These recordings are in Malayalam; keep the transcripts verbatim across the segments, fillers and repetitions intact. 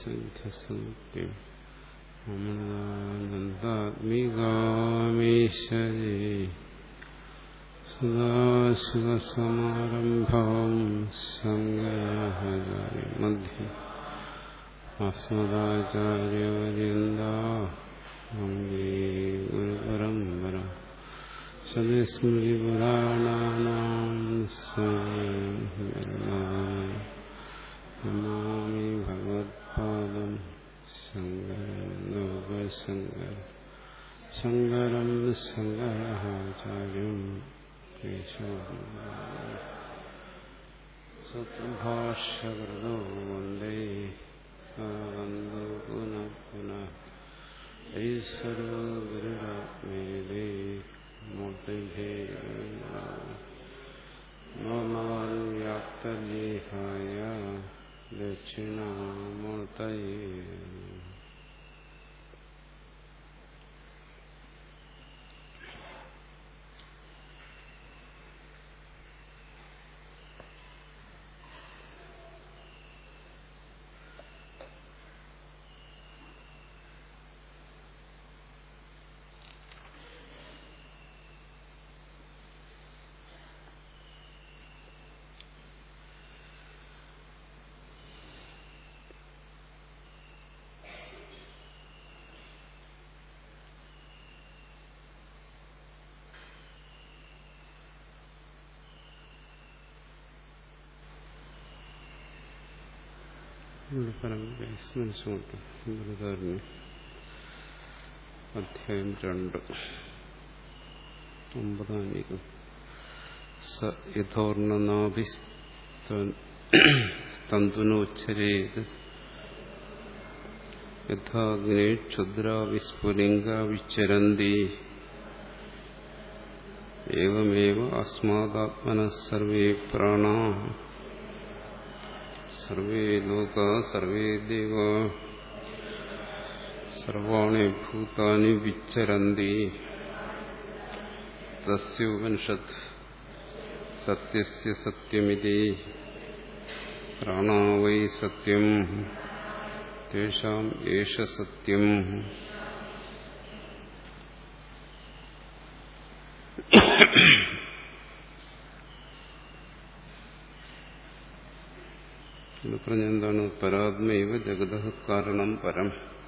സന്ധ്യസന്ധ്യം അമൃതാനന്ദാത്മികാമീശ്വരേ സദാശിവസമാരംഭാം ശങ്കരാചാര്യ മധ്യ അസ്മദാചാര്യപര്യന്താ വന്ദേ ഗുരുപരമ്പര സദസ്മൃതിപുരാണാനാം നമാമി ഭഗവത്പാദം ശങ്കരം ലോകശങ്കരം ശങ്കരം ശങ്കരാചാര്യം സത്ഭാഷ്യകൃതോ വന്ദേ സവന്ദോ പുനഃ പുനഃ ഈശ്വരോ ഗുരുരാത്മേതി വ്യാപ്തദേഹായ ദക്ഷിണാമൂർത്തയേ. സ്മരിച്ചുകൊണ്ട് ഗുരുധാരണ അധ്യായം രണ്ട് ഒമ്പതാം യുഗം. സ യഥോർണനാഭിസ്തന്തുനോച്ഛരേത് യഥാഗ്നേ ക്ഷുദ്രാ വിസ്ഫുലിംഗാ വിച്ചരന്തി ഏവമേവ അസ്മാദാത്മനഃ സർവേ പ്രാണാഃ സർവേ ലോകാഃ സർവേ ദേവാഃ സർവാണി ഭൂതാനി വിച്ചരന്തി. തസ്യോപനിഷത് സത്യസ്യ സത്യമിതി പ്രാണാ വൈ സത്യം തേഷാം ഏഷ സത്യം. ഇത് പറഞ്ഞെന്താണ്? പരാത്മൈവ ജഗതഃ കാരണം പരം.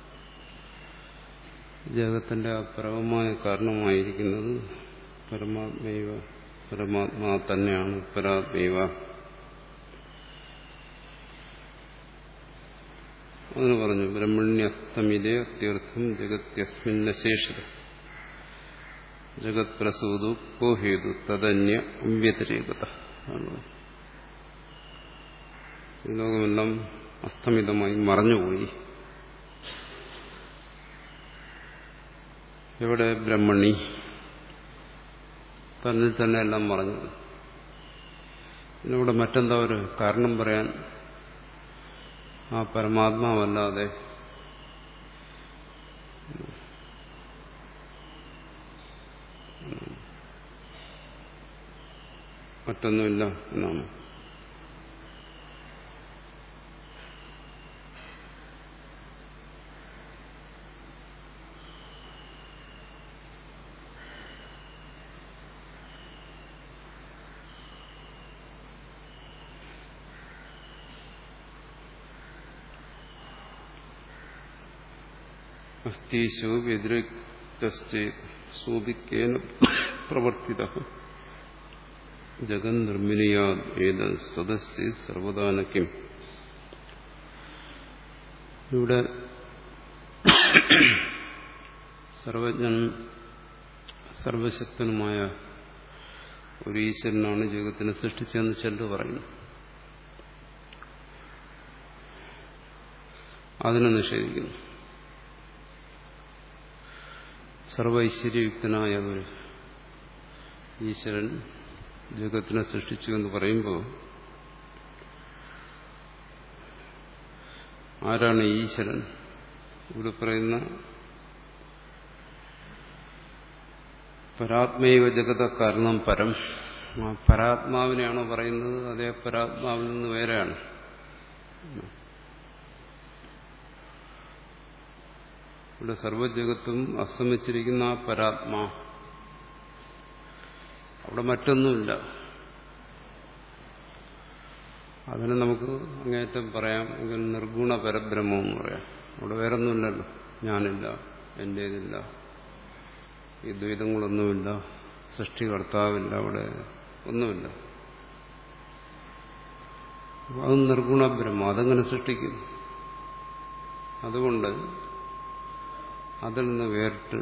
ജഗത്തിന്റെ ആ പരമമായ കാരണമായിരിക്കുന്നത് പരമാത്മൈവ, പരമാത്മാ തന്നെയാണ്. പരാത്മൈവ അതിന് പറഞ്ഞു ബ്രഹ്മണ്യസ്തമിതേ അത്യർത്ഥം ജഗത്യസ്മിന്നശേഷിത ജഗത് പ്രസൂതു കോ ഹേതു തദന്യ അവ്യതിരേകത. ലോകമെല്ലാം അസ്തമിതമായി മറഞ്ഞുപോയി. എവിടെ? ബ്രഹ്മണി തന്നിൽ തന്നെ എല്ലാം മറഞ്ഞു. ഇവിടെ മറ്റെന്താ ഒരു കാരണം പറയാൻ? ആ പരമാത്മാവല്ലാതെ മറ്റൊന്നുമില്ല എന്നാണ്. അസ്തീശോ വ്യതിരിക്തശ്ചേത് സൂപിക്കേന പ്രവർത്തിതഃ ജഗൻ നിർമ്മിനിയാത് ഏതത് സ്വതസ്യ സർവദാന കിം. ഇവിടെ സർവജ്ഞൻ സർവശക്തനുമായ ഒരു ഈശ്വരനാണ് ജഗത്തിനെ സൃഷ്ടിച്ചതെന്ന് ചിലർ പറയുന്നു. അതിനെ നിഷേധിക്കുന്നു. സർവൈശ്വര്യയുക്തനായ ഒരു ഈശ്വരൻ ജഗത്തിനെ സൃഷ്ടിച്ചു എന്ന് പറയുമ്പോൾ ആരാണ് ഈശ്വരൻ? ഇവിടെ പറയുന്ന പരാത്മൈവ ജഗത കാരണം പരം. ആ പരാത്മാവിനെയാണോ പറയുന്നത്? അതേ പരാത്മാവിൽ നിന്ന് വേറെയാണ്. ഇവിടെ സർവ്വജഗത്തും അസ്തമിച്ചിരിക്കുന്ന ആ പരാത്മാ, അവിടെ മറ്റൊന്നുമില്ല. അതിന് നമുക്ക് അങ്ങേയറ്റം പറയാം എങ്കിൽ നിർഗുണ പരബ്രഹ്മം എന്ന് പറയാം. അവിടെ വേറൊന്നുമില്ലല്ലോ, ഞാനില്ല, എന്റേതില്ല, ഈ ദ്വൈതങ്ങളൊന്നുമില്ല, സൃഷ്ടികർത്താവില്ല, അവിടെ ഒന്നുമില്ല. അത് നിർഗുണ ബ്രഹ്മം, അതങ്ങനെ സൃഷ്ടിക്കുന്നു. അതുകൊണ്ട് അതിൽ നിന്ന് വേറിട്ട്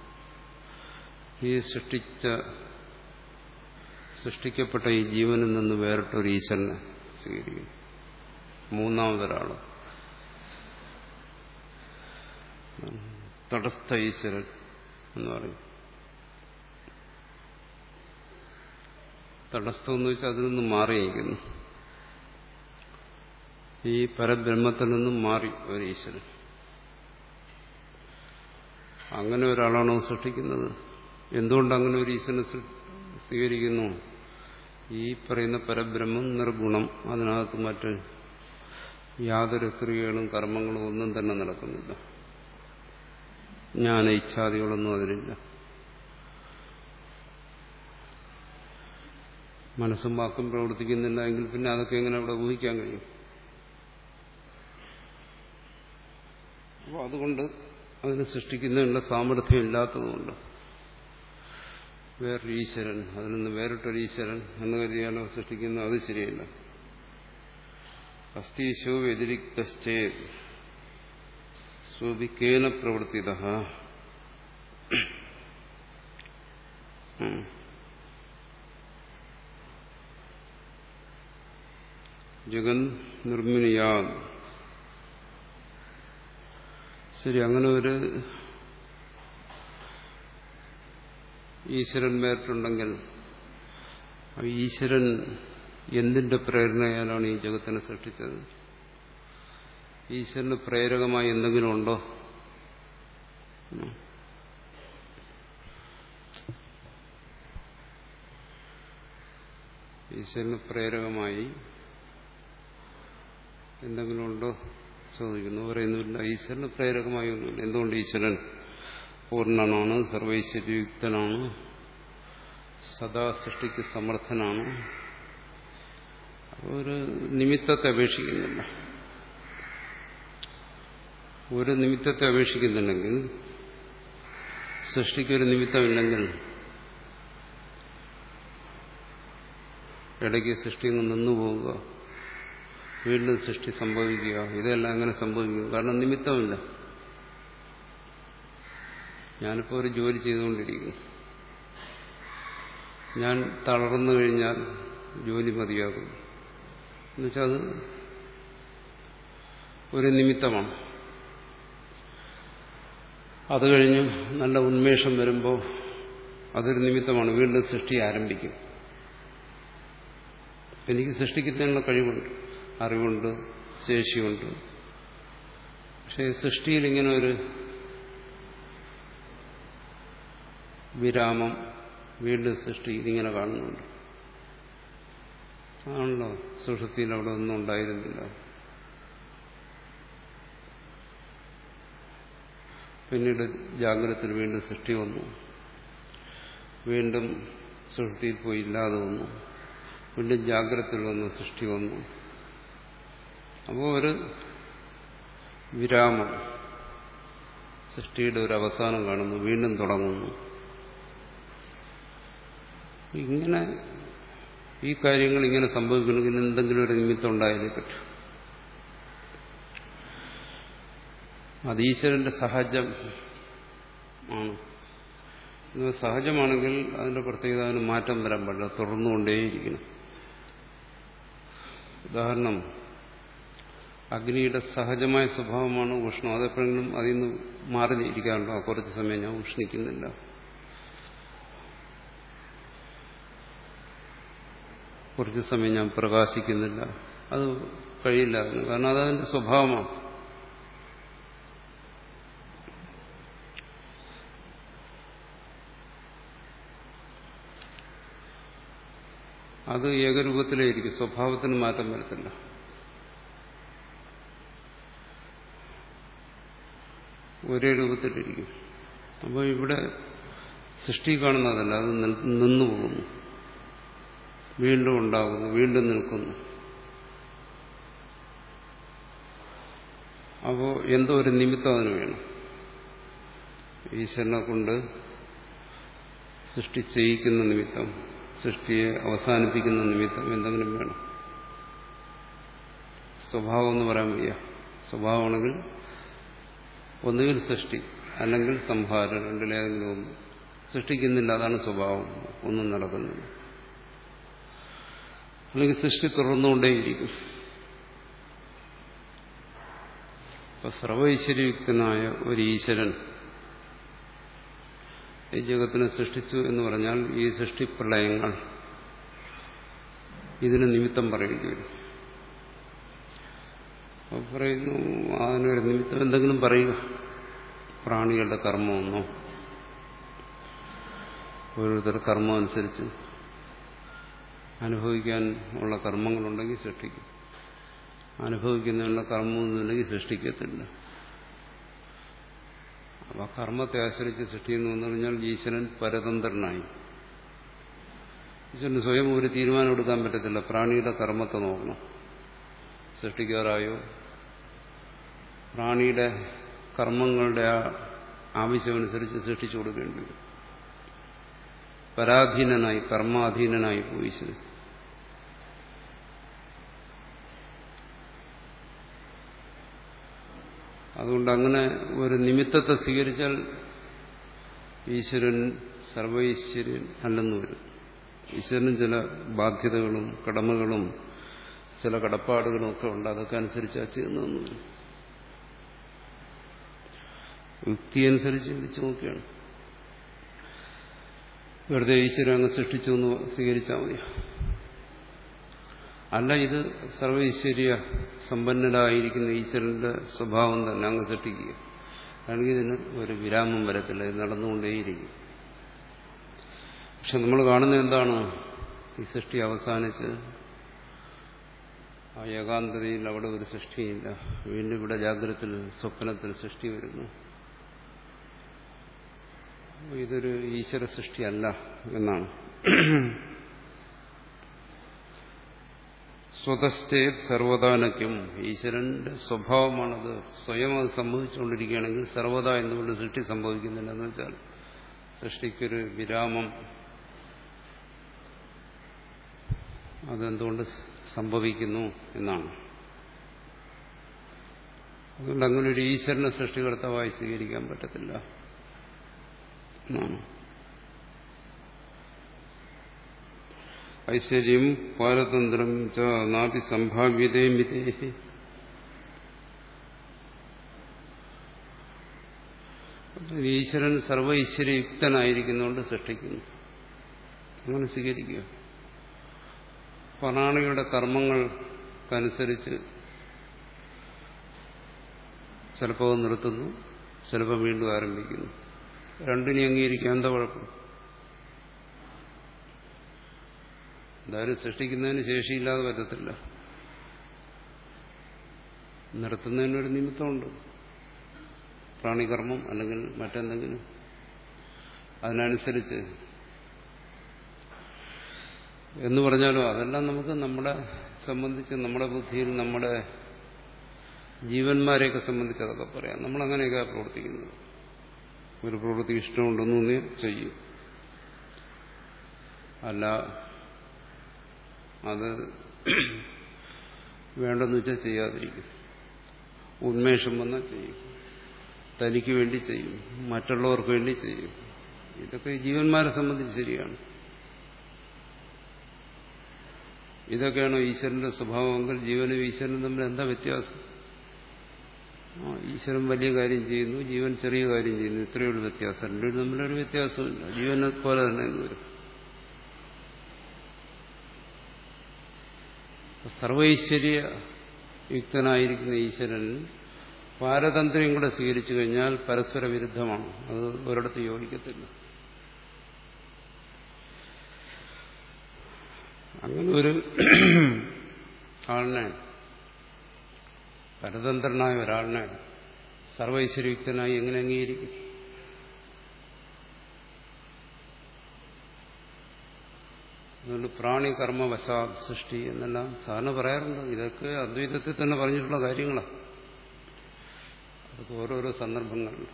ഈ സൃഷ്ടിച്ച സൃഷ്ടിക്കപ്പെട്ട ഈ ജീവനിൽ നിന്ന് വേറിട്ടൊരു ഈശ്വരനെ സ്വീകരിക്കുന്നു. മൂന്നാമതൊരാള് തടസ്ഥ ഈശ്വരൻ എന്ന് പറയും. തടസ്ഥം എന്ന് വെച്ചാൽ അതിൽ നിന്നും മാറിയിരിക്കുന്നു. ഈ പരബ്രഹ്മത്തിൽ നിന്നും മാറി ഒരു ഈശ്വരൻ. അങ്ങനെ ഒരാളാണോ സൃഷ്ടിക്കുന്നത്? എന്തുകൊണ്ട് അങ്ങനെ ഒരു ഈശ്വരനെ സ്വീകരിക്കുന്നു? ഈ പറയുന്ന പരബ്രഹ്മം നിർഗുണം, അതിനകത്ത് മറ്റ് യാതൊരു ക്രിയകളും കർമ്മങ്ങളും ഒന്നും തന്നെ നടക്കുന്നില്ല. ജ്ഞാന ഇച്ഛാദികളൊന്നും അതിലില്ല. മനസ്സും വാക്കും പ്രവർത്തിക്കുന്നില്ല എങ്കിൽ പിന്നെ അതൊക്കെ എങ്ങനെ അവിടെ ഊഹിക്കാൻ കഴിയും? അപ്പോൾ അതുകൊണ്ട് അതിനെ സൃഷ്ടിക്കുന്നതിനുള്ള സാമർഥ്യം ഇല്ലാത്തതുകൊണ്ട് വേറൊരു ഈശ്വരൻ, അതിൽ നിന്ന് വേറിട്ടൊരു ഈശ്വരൻ എന്ന് കരുതിയാലോ സൃഷ്ടിക്കുന്നത്, അത് ശരിയല്ല. അസ്തീശോ വ്യതിരിക്തശ്ചേ സ്വവിക്കേന പ്രവർത്തിതഃ ജഗൻ നിർമ്മിനിയാ. ശരി, അങ്ങനെ ഒരു ഈശ്വരൻ വേറിട്ടുണ്ടെങ്കിൽ ഈശ്വരൻ എന്തിന്റെ പ്രേരണയാലാണ് ഈ ജഗത്തിനെ സൃഷ്ടിച്ചത്? ഈശ്വരന് പ്രേരകമായി എന്തെങ്കിലും ഉണ്ടോ? ഈശ്വരന് പ്രേരകമായി എന്തെങ്കിലും ഉണ്ടോ ചോദിക്കുന്നു. പറയുന്നില്ല, ഈശ്വരന് പ്രേരകമായി ഒന്നുമില്ല. എന്തുകൊണ്ട്? ഈശ്വരൻ പൂർണ്ണനാണ്, സർവൈശ്വര്യയുക്തനാണ്, സദാ സൃഷ്ടിക്ക് സമർത്ഥനാണ്. ഒരു നിമിത്തത്തെ അപേക്ഷിക്കുന്നില്ല. ഒരു നിമിത്തത്തെ അപേക്ഷിക്കുന്നുണ്ടെങ്കിൽ, സൃഷ്ടിക്കൊരു നിമിത്തമില്ലെങ്കിൽ ഇടയ്ക്ക് സൃഷ്ടി നിന്നു പോവുക, വീണ്ടും സൃഷ്ടി സംഭവിക്കുക, ഇതെല്ലാം അങ്ങനെ സംഭവിക്കുക. കാരണം നിമിത്തമില്ല. ഞാനിപ്പോൾ ഒരു ജോലി ചെയ്തുകൊണ്ടിരിക്കുന്നു. ഞാൻ തളർന്നു കഴിഞ്ഞാൽ ജോലി മതിയാകും എന്നുവെച്ചാൽ അത് ഒരു നിമിത്തമാണ്. അത് കഴിഞ്ഞ് നല്ല ഉന്മേഷം വരുമ്പോൾ അതൊരു നിമിത്തമാണ്, വീണ്ടും സൃഷ്ടി ആരംഭിക്കും. എനിക്ക് സൃഷ്ടിക്കുന്നതിനുള്ള കഴിവുണ്ട്, അറിവുണ്ട്, ശേഷിയുണ്ട്. പക്ഷേ സൃഷ്ടിയിൽ ഇങ്ങനെ ഒരു വിരാമം, വീണ്ടും സൃഷ്ടി, ഇതിങ്ങനെ കാണുന്നുണ്ട്. ആണല്ലോ, സുഷുപ്തിയിൽ അവിടെ ഒന്നും ഉണ്ടായിരുന്നില്ല. പിന്നീട് ജാഗ്രതത്തിൽ വീണ്ടും സൃഷ്ടി വന്നു, വീണ്ടും സുഷുപ്തിയിൽ പോയി ഇല്ലാതെ വന്നു, വീണ്ടും ജാഗ്രതത്തിൽ വന്നു സൃഷ്ടി വന്നു. അപ്പോൾ ഒരു വിരാമം, സൃഷ്ടിയുടെ ഒരു അവസാനം കാണുന്നു, വീണ്ടും തുടങ്ങുന്നു. ഇങ്ങനെ ഈ കാര്യങ്ങൾ ഇങ്ങനെ സംഭവിക്കണമെങ്കിൽ എന്തെങ്കിലും ഒരു നിമിത്തം ഉണ്ടായാലേ പറ്റൂ. അത് ഈശ്വരന്റെ സഹജം ആണ്. സഹജമാണെങ്കിൽ അതിന്റെ പ്രത്യേകത, അതിന് മാറ്റം വരാൻ പാടില്ല, തുടർന്നുകൊണ്ടേയിരിക്കണം. ഉദാഹരണം, അഗ്നിയുടെ സഹജമായ സ്വഭാവമാണ് ഉഷ്ണം. അതെപ്പോഴെങ്കിലും അതിൽ നിന്ന് മാറി ഇരിക്കാറുണ്ടോ? കുറച്ച് സമയം ഞാൻ ഉഷ്ണിക്കുന്നില്ല, കുറച്ച് സമയം ഞാൻ പ്രകാശിക്കുന്നില്ല, അത് കഴിയില്ല അതിന്. കാരണം അതതിന്റെ സ്വഭാവമാണ്. അത് ഏകരൂപത്തിലേയിരിക്കും, സ്വഭാവത്തിന് മാറ്റം വരത്തില്ല. ഒരേ രൂപത്തിലിരിക്കും. അപ്പോൾ ഇവിടെ സൃഷ്ടി കാണുന്നതല്ല, അത് നിന്നു പോകുന്നു, വീണ്ടും ഉണ്ടാകുന്നു, വീണ്ടും നിൽക്കുന്നു. അപ്പോൾ എന്തോ ഒരു നിമിത്തം അതിന് വേണം. ഈശ്വരനെ കൊണ്ട് സൃഷ്ടി ചെയ്യിക്കുന്ന നിമിത്തം, സൃഷ്ടിയെ അവസാനിപ്പിക്കുന്ന നിമിത്തം എന്തെങ്കിലും വേണം. സ്വഭാവം എന്ന് പറയാൻ വയ്യ. സ്വഭാവമാണെങ്കിൽ ഒന്നുകിൽ സൃഷ്ടി അല്ലെങ്കിൽ സംഹാരം, രണ്ടിലേതെങ്കിലും ഒന്ന്. സൃഷ്ടിക്കുന്നില്ല, അതാണ് സ്വഭാവം, ഒന്നും നടക്കുന്നില്ല. അല്ലെങ്കിൽ സൃഷ്ടി തുടർന്നുകൊണ്ടേയിരിക്കും. ഇപ്പൊ സർവൈശ്വര്യയുക്തനായ ഒരു ഈശ്വരൻ ഈ ജഗത്തിനെ സൃഷ്ടിച്ചു എന്ന് പറഞ്ഞാൽ ഈ സൃഷ്ടിപ്രളയങ്ങൾ ഇതിന് നിമിത്തം പറയേണ്ടി വരും. അപ്പോൾ പറയുന്നു, അതിനൊരു നിമിത്തം എന്തെങ്കിലും പറയുക. പ്രാണികളുടെ കർമ്മമൊന്നോ, ഓരോരുത്തരുടെ കർമ്മം അനുസരിച്ച് അനുഭവിക്കാൻ ഉള്ള കർമ്മങ്ങളുണ്ടെങ്കിൽ സൃഷ്ടിക്കും, അനുഭവിക്കുന്നതിനുള്ള കർമ്മമൊന്നുമില്ലെങ്കിൽ സൃഷ്ടിക്കത്തില്ല. അപ്പം ആ കർമ്മത്തെ ആശ്രയിച്ച് സൃഷ്ടിയെന്ന് വന്നു കഴിഞ്ഞാൽ ഈശ്വരൻ പരതന്ത്രനായി. ഈശ്വരന് സ്വയം ഒരു തീരുമാനം എടുക്കാൻ പറ്റത്തില്ല. പ്രാണിയുടെ കർമ്മത്തെ നോക്കണം, സൃഷ്ടിക്കാറായോ, പ്രാണിയുടെ കർമ്മങ്ങളുടെ ആ ആവശ്യമനുസരിച്ച് സൃഷ്ടിച്ചു കൊടുക്കേണ്ടി വരും. പരാധീനനായി, കർമാധീനനായി പോയി ഈശ്വരൻ. അതുകൊണ്ട് അങ്ങനെ ഒരു നിമിത്തത്തെ സ്വീകരിച്ചാൽ ഈശ്വരൻ സർവൈശ്വര്യൻ അല്ലെന്ന് വരും. ഈശ്വരനും ചില ബാധ്യതകളും കടമകളും ചില കടപ്പാടുകളും ഒക്കെ ഉണ്ട്. അതൊക്കെ അനുസരിച്ച് ചെയ്യുന്നതെന്ന് വരും. യുക്തിയനുസരിച്ച് ചിന്തിച്ചു നോക്കുകയാണ്. വെറുതെ ഈശ്വരൻ അങ്ങ് സൃഷ്ടിച്ചു എന്ന് സ്വീകരിച്ചാൽ മതി. അല്ല, ഇത് സർവൈശ്വര്യ സമ്പന്നരായിരിക്കുന്ന ഈശ്വരന്റെ സ്വഭാവം തന്നെ അങ്ങ് സൃഷ്ടിക്കുക. അല്ലെങ്കിൽ ഇതിന് ഒരു വിരാമം വരത്തില്ല, ഇത് നടന്നുകൊണ്ടേയിരിക്കും. പക്ഷെ നമ്മൾ കാണുന്നത് എന്താണ്? ഈ സൃഷ്ടി അവസാനിച്ച് ആ ഏകാന്തതയിൽ അവിടെ ഒരു സൃഷ്ടിയില്ല. വീണ്ടും ഇവിടെ ജാഗ്രതത്തിൽ, സ്വപ്നത്തിൽ സൃഷ്ടി വരുന്നു. ഇതൊരു ഈശ്വര സൃഷ്ടിയല്ല എന്നാണ്. സ്വതശ്ചേത് സർവദാനയ്ക്കും, ഈശ്വരന്റെ സ്വഭാവമാണത്. സ്വയം അത് സംഭവിച്ചുകൊണ്ടിരിക്കുകയാണെങ്കിൽ സർവദാ എന്തുകൊണ്ട് സൃഷ്ടി സംഭവിക്കുന്നില്ല എന്ന് വെച്ചാൽ സൃഷ്ടിക്കൊരു വിരാമം അതെന്തുകൊണ്ട് സംഭവിക്കുന്നു എന്നാണ്. അതുകൊണ്ട് അങ്ങനെ ഒരു ഈശ്വരനെ സൃഷ്ടികർത്താവായി സ്വീകരിക്കാൻ പറ്റത്തില്ല എന്നാണ്. ഐശ്വര്യം പാരതന്ത്രം ച നാപി സംഭാവ്യതേ മിതേ. ഈശ്വരൻ സർവ ഈശ്വരയുക്തനായിരിക്കുന്നതുകൊണ്ട് സൃഷ്ടിക്കുന്നു, അങ്ങനെ സ്വീകരിക്കുക. പ്രാണിയുടെ കർമ്മങ്ങൾക്കനുസരിച്ച് ചിലപ്പോൾ നിർത്തുന്നു, ചിലപ്പോൾ വീണ്ടും ആരംഭിക്കുന്നു. രണ്ടിനെ അംഗീകരിക്കാൻ എന്താ കുഴപ്പം? എന്തായാലും സൃഷ്ടിക്കുന്നതിന് ശേഷിയില്ലാതെ പറ്റത്തില്ല. നിർത്തുന്നതിനൊരു നിമിത്തമുണ്ട്, പ്രാണികർമ്മം അല്ലെങ്കിൽ മറ്റെന്തെങ്കിലും. അതിനനുസരിച്ച് എന്ന് പറഞ്ഞാലോ അതെല്ലാം നമുക്ക് നമ്മളെ സംബന്ധിച്ച്, നമ്മുടെ ബുദ്ധിയിൽ, നമ്മുടെ ജീവന്മാരെയൊക്കെ സംബന്ധിച്ച് അതൊക്കെ പറയാം. നമ്മളങ്ങനെയൊക്കെ പ്രവർത്തിക്കുന്നത്. ഒരു പ്രവൃത്തി ഇഷ്ടമുണ്ടെന്ന് ചെയ്യും, അല്ല അത് വേണ്ടെന്ന് വെച്ചാൽ ചെയ്യാതിരിക്കും. ഉന്മേഷം വന്നാൽ ചെയ്യും, തനിക്ക് വേണ്ടി ചെയ്യും, മറ്റുള്ളവർക്ക് വേണ്ടി ചെയ്യും. ഇതൊക്കെ ജീവന്മാരെ സംബന്ധിച്ച് ശരിയാണ്. ഇതൊക്കെയാണോ ഈശ്വരന്റെ സ്വഭാവമെങ്കിൽ ജീവനും ഈശ്വരനും തമ്മിൽ എന്താ വ്യത്യാസം? ആ ഈശ്വരൻ വലിയ കാര്യം ചെയ്യുന്നു, ജീവൻ ചെറിയ കാര്യം ചെയ്യുന്നു, ഇത്രയുള്ള വ്യത്യാസം. രണ്ടും തമ്മിലൊരു വ്യത്യാസമില്ല, ജീവനെ പോലെ തന്നെ എന്ന് വരും. സർവൈശ്വര്യ യുക്തനായിരിക്കുന്ന ഈശ്വരൻ പാരതന്ത്ര്യം കൂടെ സ്വീകരിച്ചു കഴിഞ്ഞാൽ പരസ്പര വിരുദ്ധമാണ്. അത് ഒരിടത്ത് യോജിക്കത്തില്ല. അങ്ങനെ ഒരു ആളിനെ, പരതന്ത്രനായ ഒരാളിനെ സർവൈശ്വര്യയുക്തനായി എങ്ങനെ അംഗീകരിക്കും? അതുകൊണ്ട് പ്രാണി കർമ്മ വശാ സൃഷ്ടി എന്നെല്ലാം സാധാരണ പറയാറുണ്ട്. ഇതൊക്കെ അദ്വൈതത്തിൽ തന്നെ പറഞ്ഞിട്ടുള്ള കാര്യങ്ങളാണ്. അതൊക്കെ ഓരോരോ സന്ദർഭങ്ങളുണ്ട്.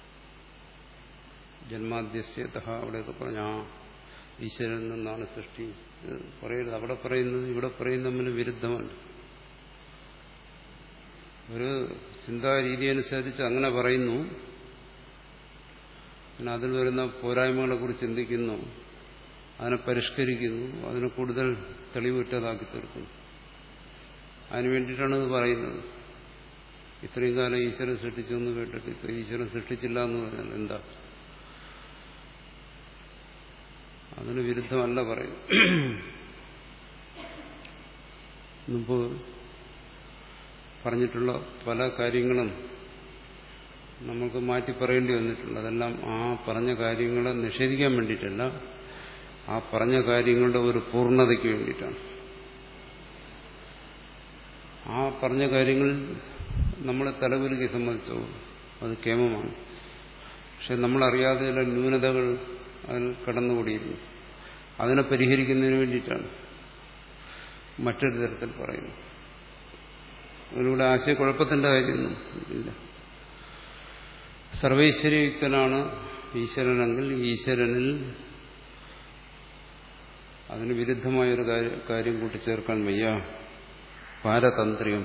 ജന്മാദ്യസ്യതഃ അവിടെയൊക്കെ പറഞ്ഞ ആ ഈശ്വരനിൽ നിന്നാണ് സൃഷ്ടി പറയുന്നത്. അവിടെ പറയുന്നത് ഇവിടെ പറയുന്നത് തമ്മിൽ വിരുദ്ധമല്ല. ഒരു ചിന്താരീതി അനുസരിച്ച് അങ്ങനെ പറയുന്നു, പിന്നെ അതിൽ വരുന്ന പോരായ്മകളെ കുറിച്ച് ചിന്തിക്കുന്നു, അതിനെ പരിഷ്കരിക്കുന്നു, അതിനെ കൂടുതൽ തെളിവുറ്റതാക്കി തീർക്കുന്നു. അതിനു വേണ്ടിയിട്ടാണ് ഇത് പറയുന്നത്. ഇത്രയും കാലം ഈശ്വരൻ സൃഷ്ടിച്ചു എന്ന് കേട്ടിട്ട് ഇപ്പൊ ഈശ്വരൻ സൃഷ്ടിച്ചില്ല എന്ന് പറഞ്ഞാൽ എന്താ? അതിന് വിരുദ്ധമല്ല പറയുന്നു. മുമ്പ് പറഞ്ഞിട്ടുള്ള പല കാര്യങ്ങളും നമുക്ക് മാറ്റി പറയേണ്ടി വന്നിട്ടുണ്ട്. അതെല്ലാം ആ പറഞ്ഞ കാര്യങ്ങളെ നിഷേധിക്കാൻ വേണ്ടിയിട്ടല്ല, ആ പറഞ്ഞ കാര്യങ്ങളുടെ ഒരു പൂർണ്ണതയ്ക്ക് വേണ്ടിയിട്ടാണ്. ആ പറഞ്ഞ കാര്യങ്ങൾ നമ്മളെ തലകുലുക്കി സംബന്ധിച്ചോ അത് കേമമാണ്. പക്ഷെ നമ്മളറിയാതെ ചില ന്യൂനതകൾ അതിൽ കടന്നുകൂടിയിരുന്നു. അതിനെ പരിഹരിക്കുന്നതിന് വേണ്ടിയിട്ടാണ് മറ്റൊരു തരത്തിൽ പറയുന്നത്. അതിലൂടെ ആശയക്കുഴപ്പത്തിന്റെ കാര്യമൊന്നും ഇല്ല. സർവൈശ്വര്യയുക്തനാണ് ഈശ്വരനെങ്കിൽ ഈശ്വരനിൽ അതിന് വിരുദ്ധമായൊരു കാര്യം കൂട്ടിച്ചേർക്കാൻ വയ്യ. പാരതന്ത്ര്യം,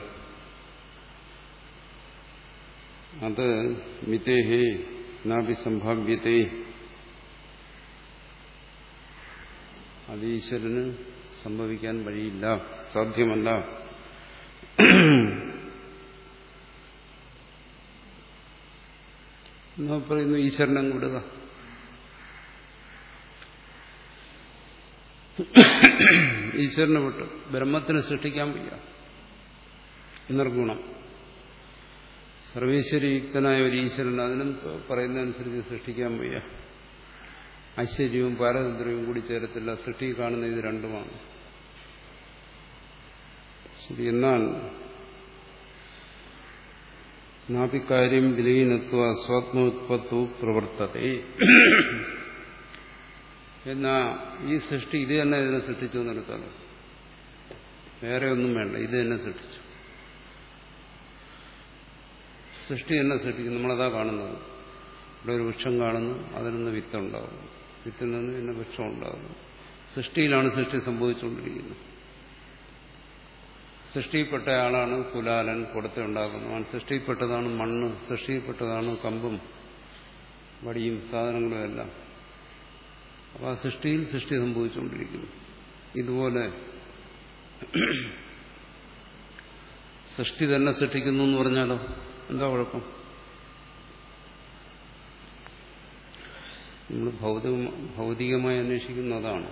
അത് മിതേഹേ നാഭി സംഭാവ്യതേ, അത് ഈശ്വരന് സംഭവിക്കാൻ വഴിയില്ല, സാധ്യമല്ല. എന്നാ പറയുന്നു ഈശ്വരനെ വിടുക. ഈശ്വരനെ വിട്ടു ബ്രഹ്മത്തിന് സൃഷ്ടിക്കാൻ വയ്യ. നിർഗുണം സർവേശ്വരയുക്തനായ ഒരു ഈശ്വരൻ അതിനും പറയുന്നതനുസരിച്ച് സൃഷ്ടിക്കാൻ വയ്യ. ഐശ്വര്യവും പാരതന്ത്ര്യവും കൂടി ചേരത്തില്ല. സൃഷ്ടി കാണുന്ന ഇത് രണ്ടുമാണ്. ശരി, എന്നാൽ നാപിക്കാര്യം വിലീനത്വ സ്വാത്മോത്പത്തോ പ്രവർത്തതേ. എന്നാ ഈ സൃഷ്ടി ഇത് തന്നെ ഇതിനെ സൃഷ്ടിച്ചു എന്നെടുത്താലോ, വേറെ ഒന്നും വേണ്ട, ഇത് തന്നെ സൃഷ്ടിച്ചു. സൃഷ്ടി തന്നെ സൃഷ്ടിക്കും. നമ്മളതാ കാണുന്നത്. ഇവിടെ ഒരു വൃക്ഷം കാണുന്നു, അതിൽ നിന്ന് വിത്തുണ്ടാകുന്നു, വിത്തിൽ നിന്ന് പിന്നെ വൃക്ഷം ഉണ്ടാകുന്നു. സൃഷ്ടിയിലാണ് സൃഷ്ടി സംഭവിച്ചുകൊണ്ടിരിക്കുന്നത്. സൃഷ്ടിയിൽപ്പെട്ട ആളാണ് കുലാലൻ, കൊടുത്ത ഉണ്ടാക്കുന്നവൻ. സൃഷ്ടിയിൽപ്പെട്ടതാണ് മണ്ണ്, സൃഷ്ടിയിൽപ്പെട്ടതാണ് കമ്പും വടിയും സാധനങ്ങളും എല്ലാം. അപ്പോൾ ആ സൃഷ്ടിയിൽ സൃഷ്ടി സംഭവിച്ചുകൊണ്ടിരിക്കുന്നു. ഇതുപോലെ സൃഷ്ടി തന്നെ സൃഷ്ടിക്കുന്നു എന്ന് പറഞ്ഞാലോ എന്താ കുഴപ്പം? നമ്മൾ ഭൗതിക ഭൗതികമായി അന്വേഷിക്കുന്നതാണ്.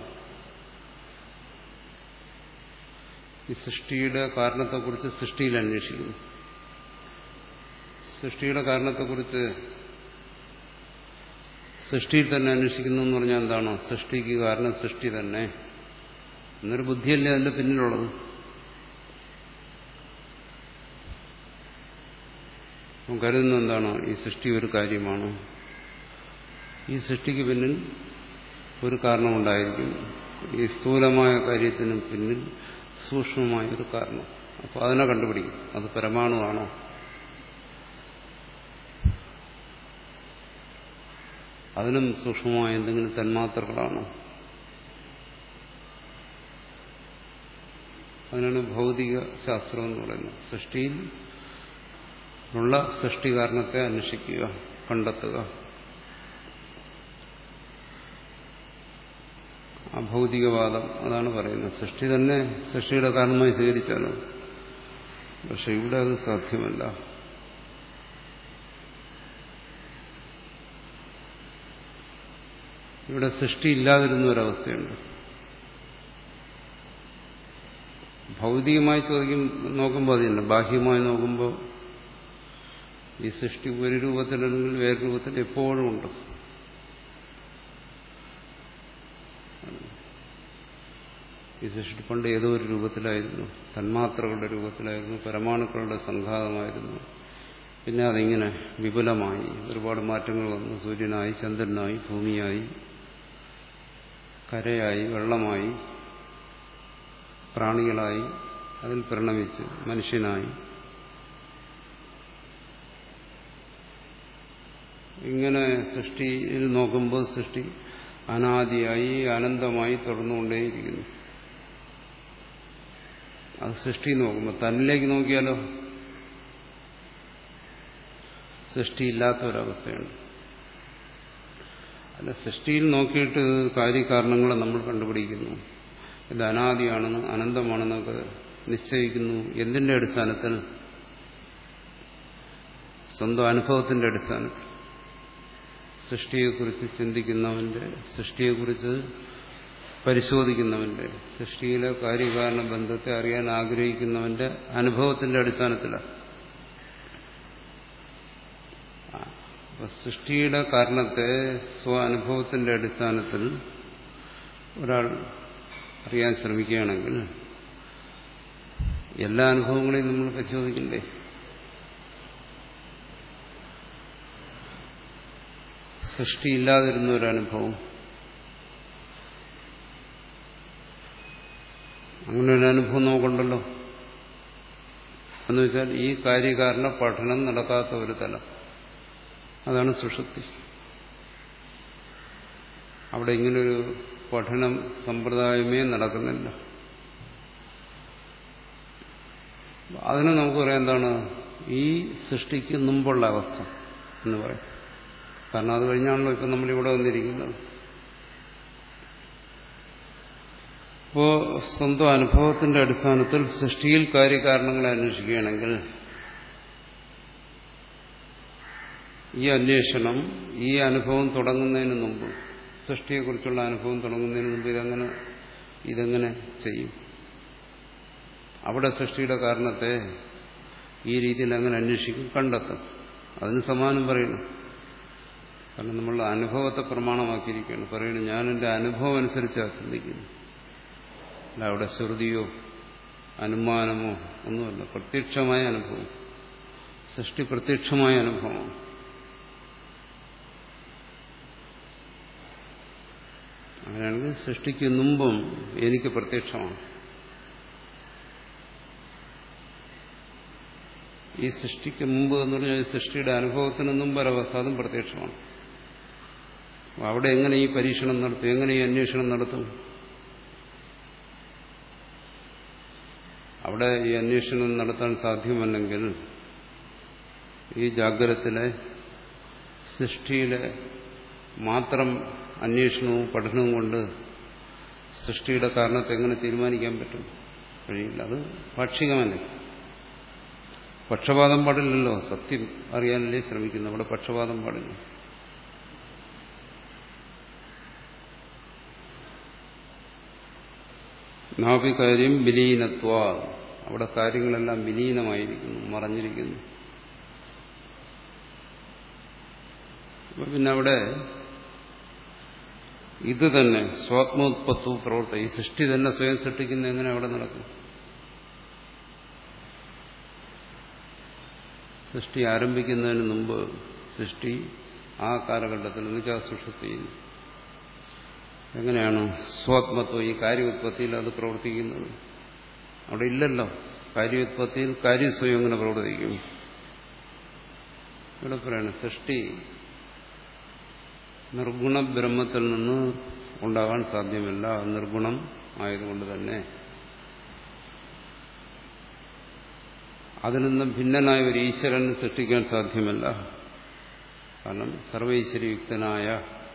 ഈ സൃഷ്ടിയുടെ കാരണത്തെക്കുറിച്ച് സൃഷ്ടിയിൽ അന്വേഷിക്കുന്നു. സൃഷ്ടിയുടെ കാരണത്തെക്കുറിച്ച് സൃഷ്ടിയിൽ തന്നെ അന്വേഷിക്കുന്നു എന്ന് പറഞ്ഞാൽ എന്താണോ? സൃഷ്ടിക്ക് കാരണം സൃഷ്ടി തന്നെ എന്നൊരു ബുദ്ധിയല്ലേ അതിന്റെ പിന്നിലുള്ളത്. കരുതുന്നത് എന്താണോ? ഈ സൃഷ്ടി ഒരു കാര്യമാണ്, ഈ സൃഷ്ടിക്ക് പിന്നിൽ ഒരു കാരണമുണ്ടായിരിക്കും. ഈ സ്ഥൂലമായ കാര്യത്തിന് പിന്നിൽ സൂക്ഷ്മമായ ഒരു കാരണം. അപ്പോൾ അതിനെ കണ്ടുപിടിക്കും. അത് പരമാണുവാണോ, അതിനും സൂക്ഷ്മമായ എന്തെങ്കിലും തന്മാത്രകളാണോ? അതിനാണ് ഭൗതിക ശാസ്ത്രം എന്ന് പറയുന്നത്. സൃഷ്ടിയിൽ ഉള്ള സൃഷ്ടി കാരണത്തെ അന്വേഷിക്കുക, കണ്ടെത്തുക. ആ ഭൗതികവാദം അതാണ് പറയുന്നത്. സൃഷ്ടി തന്നെ സൃഷ്ടിയുടെ കാരണമായി സ്വീകരിച്ചാലോ? പക്ഷെ ഇവിടെ അത് സാധ്യമല്ല. ഇവിടെ സൃഷ്ടി ഇല്ലാതിരുന്ന ഒരവസ്ഥയുണ്ട്. ഭൗതികമായി ചോദിക്കും നോക്കുമ്പോൾ അതില്ല. ബാഹ്യമായി നോക്കുമ്പോൾ ഈ സൃഷ്ടി ഒരു രൂപത്തിലല്ലെങ്കിൽ വേറെ രൂപത്തിൽ എപ്പോഴും ഉണ്ട്. ഈ സൃഷ്ടി പണ്ട് ഏതോ ഒരു രൂപത്തിലായിരുന്നു, തന്മാത്രകളുടെ രൂപത്തിലായിരുന്നു, പരമാണുക്കളുടെ സംഘാതമായിരുന്നു. പിന്നെ അതിങ്ങനെ വിപുലമായി ഒരുപാട് മാറ്റങ്ങൾ വന്നു. സൂര്യനായി, ചന്ദ്രനായി, ഭൂമിയായി, കരയായി, വെള്ളമായി, പ്രാണികളായി, അതിൽ പരിണമിച്ച് മനുഷ്യനായി. ഇങ്ങനെ സൃഷ്ടിയിൽ നോക്കുമ്പോൾ സൃഷ്ടി അനാദിയായി അനന്തമായി തുടർന്നുകൊണ്ടേയിരിക്കുന്നു. അത് സൃഷ്ടി നോക്കുമ്പോൾ തന്നിലേക്ക് നോക്കിയാലോ സൃഷ്ടിയില്ലാത്ത ഒരവസ്ഥയുണ്ട്. അല്ല, സൃഷ്ടിയിൽ നോക്കിയിട്ട് കാര്യകാരണങ്ങളെ നമ്മൾ കണ്ടുപിടിക്കുന്നു. ഇത് അനാദിയാണെന്ന് അനന്തമാണെന്നൊക്കെ നിശ്ചയിക്കുന്നു. എന്തിന്റെ അടിസ്ഥാനത്തിൽ? സ്വന്തം അനുഭവത്തിന്റെ അടിസ്ഥാനത്തിൽ. സൃഷ്ടിയെക്കുറിച്ച് ചിന്തിക്കുന്നവന്റെ, സൃഷ്ടിയെക്കുറിച്ച് പരിശോധിക്കുന്നവന്റെ, സൃഷ്ടിയിലെ കാര്യകാരണ ബന്ധത്തെ അറിയാൻ ആഗ്രഹിക്കുന്നവന്റെ അനുഭവത്തിന്റെ അടിസ്ഥാനത്തിലാണ്. സൃഷ്ടിയുടെ കാരണത്തെ സ്വ അനുഭവത്തിന്റെ അടിസ്ഥാനത്തിൽ ഒരാൾ അറിയാൻ ശ്രമിക്കുകയാണെങ്കിൽ എല്ലാ അനുഭവങ്ങളെയും നമ്മൾ പരിശോധിക്കണ്ടേ? സൃഷ്ടിയില്ലാതിരുന്ന ഒരനുഭവം, അങ്ങനെ ഒരു അനുഭവം നോക്കണ്ടല്ലോ. എന്ന് വെച്ചാൽ ഈ കാര്യകാരണ പഠനം നടക്കാത്ത ഒരു തലം, അതാണ് സുഷുപ്തി. അവിടെ ഇങ്ങനൊരു പഠനം സമ്പ്രദായമേ നടക്കുന്നില്ല. അതിന് നമുക്ക് പറയാം എന്താണ് ഈ സൃഷ്ടിക്ക് മുമ്പുള്ള അവസ്ഥ എന്ന് പറയും. കാരണം അത് കഴിഞ്ഞാണല്ലോ ഇപ്പം നമ്മളിവിടെ വന്നിരിക്കുന്നത്. അപ്പോ സ്വന്തം അനുഭവത്തിന്റെ അടിസ്ഥാനത്തിൽ സൃഷ്ടിയിൽ കാര്യകാരണങ്ങളെ അന്വേഷിക്കുകയാണെങ്കിൽ ഈ അന്വേഷണം ഈ അനുഭവം തുടങ്ങുന്നതിന് മുമ്പ്, സൃഷ്ടിയെക്കുറിച്ചുള്ള അനുഭവം തുടങ്ങുന്നതിന് മുമ്പ് ഇതെങ്ങനെ ഇതെങ്ങനെ ചെയ്യും? അവിടെ സൃഷ്ടിയുടെ കാരണത്തെ ഈ രീതിയിൽ അങ്ങനെ അന്വേഷിക്കും, കണ്ടെത്തും. അതിന് സമാനം പറയുന്നു. കാരണം നമ്മൾ അനുഭവത്തെ പ്രമാണമാക്കിയിരിക്കുകയാണ്. പറയുന്നു ഞാൻ എൻ്റെ അനുഭവം അനുസരിച്ചാണ് ചിന്തിക്കുന്നു. അല്ല അവിടെ ശ്രുതിയോ അനുമാനമോ ഒന്നുമല്ല, പ്രത്യക്ഷമായ അനുഭവം. സൃഷ്ടി പ്രത്യക്ഷമായ അനുഭവമാണ്. അങ്ങനെയാണെങ്കിൽ സൃഷ്ടിക്ക് മുമ്പും എനിക്ക് പ്രത്യക്ഷമാണ്. ഈ സൃഷ്ടിക്ക് മുമ്പ് എന്ന് പറഞ്ഞാൽ സൃഷ്ടിയുടെ അനുഭവത്തിന് മുമ്പൊരവസ്ഥ, അതും പ്രത്യക്ഷമാണ്. അവിടെ എങ്ങനെ ഈ പരീക്ഷണം നടത്തും? എങ്ങനെ ഈ അന്വേഷണം നടത്തും? അവിടെ ഈ അന്വേഷണം നടത്താൻ സാധ്യമല്ലെങ്കിൽ ഈ ജാഗ്രതത്തിലെ സൃഷ്ടിയിലെ മാത്രം അന്വേഷണവും പഠനവും കൊണ്ട് സൃഷ്ടിയുടെ കാരണത്തെ എങ്ങനെ തീരുമാനിക്കാൻ പറ്റും? കഴിയില്ല. അത് പാക്ഷികമല്ലേ. പക്ഷപാതം പാടില്ലല്ലോ. സത്യം അറിയാനല്ലേ ശ്രമിക്കുന്നു. അവിടെ പക്ഷപാതം പാടില്ല. നാഭി കാര്യം വിലീനത്വ, അവിടെ കാര്യങ്ങളെല്ലാം വിലീനമായിരിക്കുന്നു, മറഞ്ഞിരിക്കുന്നു. അപ്പൊ പിന്നെ അവിടെ ഇത് തന്നെ സ്വാത്മോത്പത്തു പ്രവർത്തി, ഈ സൃഷ്ടി തന്നെ സ്വയം സൃഷ്ടിക്കുന്ന എങ്ങനെ അവിടെ നടക്കും? സൃഷ്ടി ആരംഭിക്കുന്നതിന് മുമ്പ് സൃഷ്ടി ആ കാലഘട്ടത്തിൽ എന്നുവെച്ചാൽ സുഷുപ്തിയിൽ എങ്ങനെയാണ് സ്വാത്മത്വം, ഈ കാര്യോത്പത്തിയിൽ അത് പ്രവർത്തിക്കുന്നത്? അവിടെ ഇല്ലല്ലോ. കാര്യോത്പത്തിയിൽ കാര്യം സ്വയം എങ്ങനെ പ്രവർത്തിക്കും? ഇവിടെ പറയണം സൃഷ്ടി നിർഗുണ ബ്രഹ്മത്തിൽ നിന്ന് ഉണ്ടാകാൻ സാധ്യമല്ല. നിർഗുണം ആയതുകൊണ്ട് തന്നെ അതിൽ നിന്നും ഭിന്നനായ ഒരു ഈശ്വരനെ സൃഷ്ടിക്കാൻ സാധ്യമല്ല. കാരണം സർവൈശ്വര്യയുക്തനായ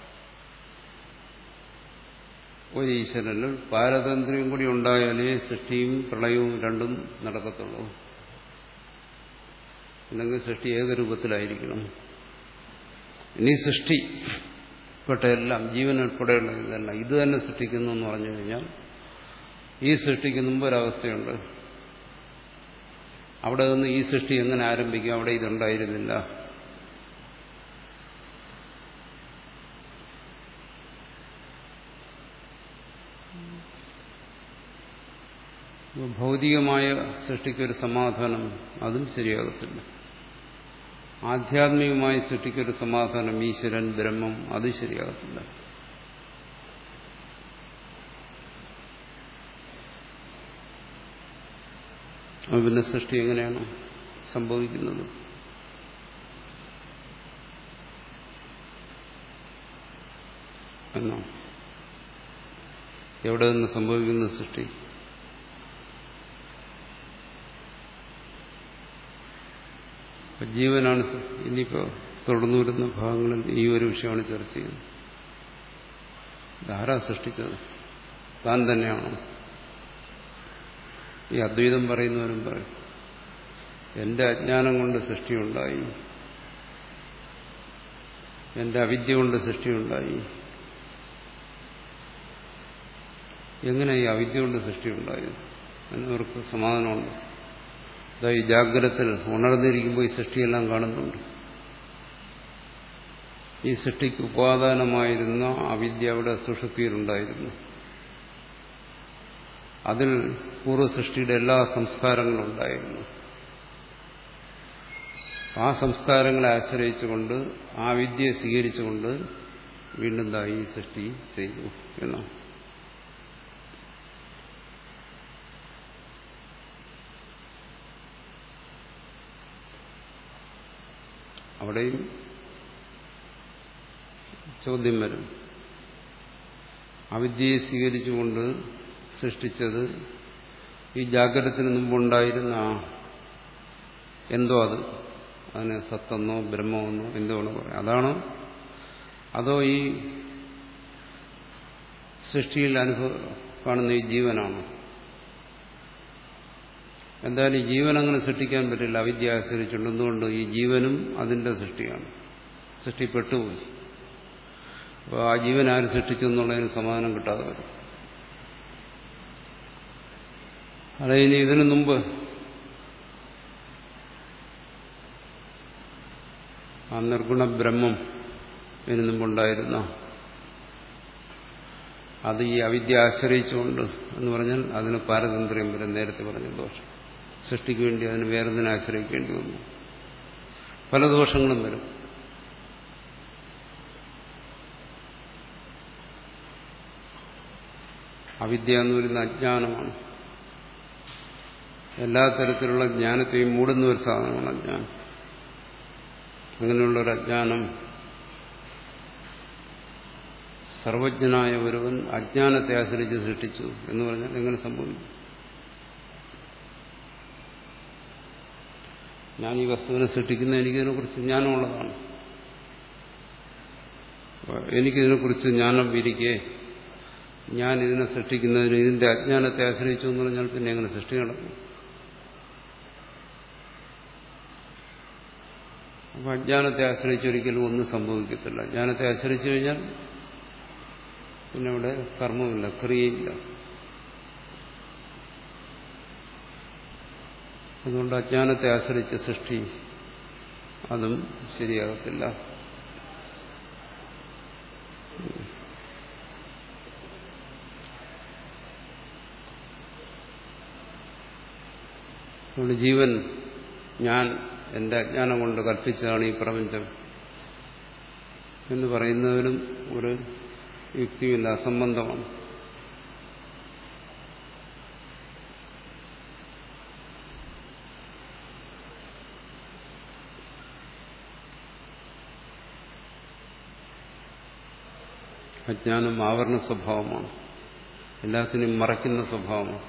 ഒരു ഈശ്വരനിൽ പാരതന്ത്ര്യം കൂടി ഉണ്ടായാലേ സൃഷ്ടിയും പ്രളയവും രണ്ടും നടക്കത്തുള്ളൂ. അല്ലെങ്കിൽ സൃഷ്ടി ഏകരൂപത്തിലായിരിക്കണം. ഇനി സൃഷ്ടി പെട്ട എല്ലാം, ജീവൻ ഉൾപ്പെടെയുള്ള ഇതെല്ലാം ഇത് തന്നെ സൃഷ്ടിക്കുന്നു എന്ന് പറഞ്ഞു കഴിഞ്ഞാൽ ഈ സൃഷ്ടിക്ക് മുമ്പൊരവസ്ഥയുണ്ട്. അവിടെ നിന്ന് ഈ സൃഷ്ടി എങ്ങനെ ആരംഭിക്കും? അവിടെ ഇതുണ്ടായിരുന്നില്ല. ഭൗതികമായ സൃഷ്ടിക്കൊരു സമാധാനം അതും ശരിയാകത്തില്ല. ആധ്യാത്മികമായി സൃഷ്ടിക്കൊരു സമാധാനം, ഈശ്വരൻ, ബ്രഹ്മം, അത് ശരിയാകത്തില്ല. അപ്പോൾ പിന്നെ സൃഷ്ടി എങ്ങനെയാണ് സംഭവിക്കുന്നത്? എന്നോ എവിടെ നിന്ന് സംഭവിക്കുന്ന സൃഷ്ടി? ജീവനാണ്. ഇനിയിപ്പോൾ തുടർന്നു വരുന്ന ഭാഗങ്ങളിൽ ഈ ഒരു വിഷയമാണ് ചർച്ച ചെയ്യുന്നത്. ധാരാ സൃഷ്ടിച്ചത് താൻ തന്നെയാണോ? ഈ അദ്വൈതം പറയുന്നവരും പറയും എന്റെ അജ്ഞാനം കൊണ്ട് സൃഷ്ടിയുണ്ടായി, എന്റെ അവിദ്യ കൊണ്ട് സൃഷ്ടിയുണ്ടായി. എങ്ങനെ ഈ അവിദ്യ കൊണ്ട് സൃഷ്ടിയുണ്ടായത്? എന്നവർക്ക് സമാധാനമുണ്ട്. അതാ ഈ ജാഗ്രതത്തിൽ ഉണർന്നിരിക്കുമ്പോൾ ഈ സൃഷ്ടിയെല്ലാം കാണുന്നുണ്ട്. ഈ സൃഷ്ടിക്ക് ഉപാദാനമായിരുന്ന അവിദ്യ അവിടെ സുഷുപ്തിയിലുണ്ടായിരുന്നു. അതിൽ പൂർവ്വസൃഷ്ടിയുടെ എല്ലാ സംസ്കാരങ്ങളും ഉണ്ടായിരുന്നു. ആ സംസ്കാരങ്ങളെ ആശ്രയിച്ചുകൊണ്ട് ആ വിദ്യയെ സ്വീകരിച്ചുകൊണ്ട് വീണ്ടും ദാ ഈ സൃഷ്ടി ചെയ്തു എന്നാണ്. അവിടെയും ചോദ്യം വരും. അവിദ്യയെ സ്വീകരിച്ചുകൊണ്ട് സൃഷ്ടിച്ചത് ഈ ജാഗ്രതത്തിന് മുമ്പുണ്ടായിരുന്ന എന്തോ അത്, അതിന് സത്തെന്നോ ബ്രഹ്മമെന്നോ എന്തോ ആണ് പറയാം, അതാണോ? അതോ ഈ സൃഷ്ടിയിൽ അനുഭവം കാണുന്ന ഈ ജീവനാണോ? എന്തായാലും ഈ ജീവൻ അങ്ങനെ സൃഷ്ടിക്കാൻ പറ്റില്ല, അവിദ്യ ആശ്രയിച്ചുകൊണ്ട്. എന്തുകൊണ്ട്? ഈ ജീവനും അതിന്റെ സൃഷ്ടിയാണ്, സൃഷ്ടിപ്പെട്ടുപോയി. അപ്പോൾ ആ ജീവൻ ആര് സൃഷ്ടിച്ചു എന്നുള്ളതിന് സമാധാനം കിട്ടാതെ വരും. അല്ല, ഇനി ഇതിനു മുമ്പ് ആ നിർഗുണ ബ്രഹ്മം ഇതിനു മുമ്പുണ്ടായിരുന്ന അത് ഈ അവിദ്യ ആശ്രയിച്ചുകൊണ്ട് എന്ന് പറഞ്ഞാൽ അതിന് പാരതന്ത്ര്യം വരും. നേരത്തെ പറഞ്ഞ ദോഷം, സൃഷ്ടിക്ക് വേണ്ടി അതിന് വേറൊന്നിനെ ആശ്രയിക്കേണ്ടി വന്നു. പല ദോഷങ്ങളും വരും. അവിദ്യ എന്ന് പറയുന്ന അജ്ഞാനമാണ്. എല്ലാ തരത്തിലുള്ള ജ്ഞാനത്തെയും മൂടുന്ന ഒരു സാധനമാണ് അജ്ഞാനം. അങ്ങനെയുള്ളൊരു അജ്ഞാനം, സർവജ്ഞനായ ഒരുവൻ അജ്ഞാനത്തെ ആശ്രയിച്ച് സൃഷ്ടിച്ചു എന്ന് പറഞ്ഞാൽ എങ്ങനെ സംഭവിക്കും? ഞാൻ ഈ വസ്തുവിനെ സൃഷ്ടിക്കുന്ന എനിക്കിതിനെക്കുറിച്ച് ജ്ഞാനമുള്ളതാണ്. എനിക്കിതിനെക്കുറിച്ച് ജ്ഞാനം ഇരിക്കെ ഞാൻ ഇതിനെ സൃഷ്ടിക്കുന്നതിന് ഇതിന്റെ അജ്ഞാനത്തെ ആശ്രയിച്ചു എന്ന് പറഞ്ഞാൽ പിന്നെ എങ്ങനെ സൃഷ്ടി നടക്കും? അപ്പൊ അജ്ഞാനത്തെ ആശ്രയിച്ചൊരിക്കലും ഒന്നും സംഭവിക്കത്തില്ല. അജ്ഞാനത്തെ ആശ്രയിച്ചു കഴിഞ്ഞാൽ പിന്നെ ഇവിടെ കർമ്മമില്ല, ക്രിയയില്ല. അതുകൊണ്ട് അജ്ഞാനത്തെ ആശ്രയിച്ച സൃഷ്ടി അതും ശരിയാകത്തില്ല. അതുകൊണ്ട് ജീവൻ, ഞാൻ എന്റെ അജ്ഞാനം കൊണ്ട് കൽപ്പിച്ചതാണ് ഈ പ്രപഞ്ചം എന്ന് പറയുന്നതിനും ഒരു യുക്തിയില്ല, അസംബന്ധമാണ്. അജ്ഞാനം ആവരണ സ്വഭാവമാണ്, എല്ലാത്തിനും മറയ്ക്കുന്ന സ്വഭാവമാണ്.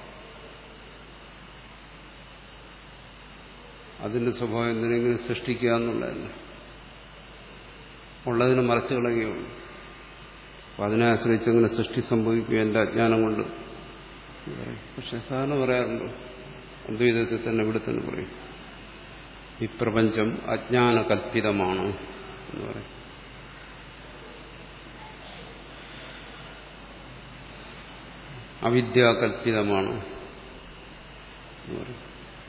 അതിന്റെ സ്വഭാവം എന്തിനെങ്കിലും സൃഷ്ടിക്കുക എന്നുള്ളതല്ല, ഉള്ളതിനെ മറച്ചു കളയുകയുള്ളൂ. അപ്പം അതിനെ ആശ്രയിച്ച് അങ്ങനെ സൃഷ്ടി സംഭവിക്കുക എന്റെ അജ്ഞാനം കൊണ്ട്. പക്ഷെ സാധാരണ പറയാറുണ്ട്, അദ്വൈതത്തിൽ തന്നെ ഇവിടെ തന്നെ പറയും, ഈ പ്രപഞ്ചം അജ്ഞാനകൽപ്പിതമാണ് എന്ന് പറയും. അവിദ്യാകൽപ്പിതമാണ് എന്ന് പറയും.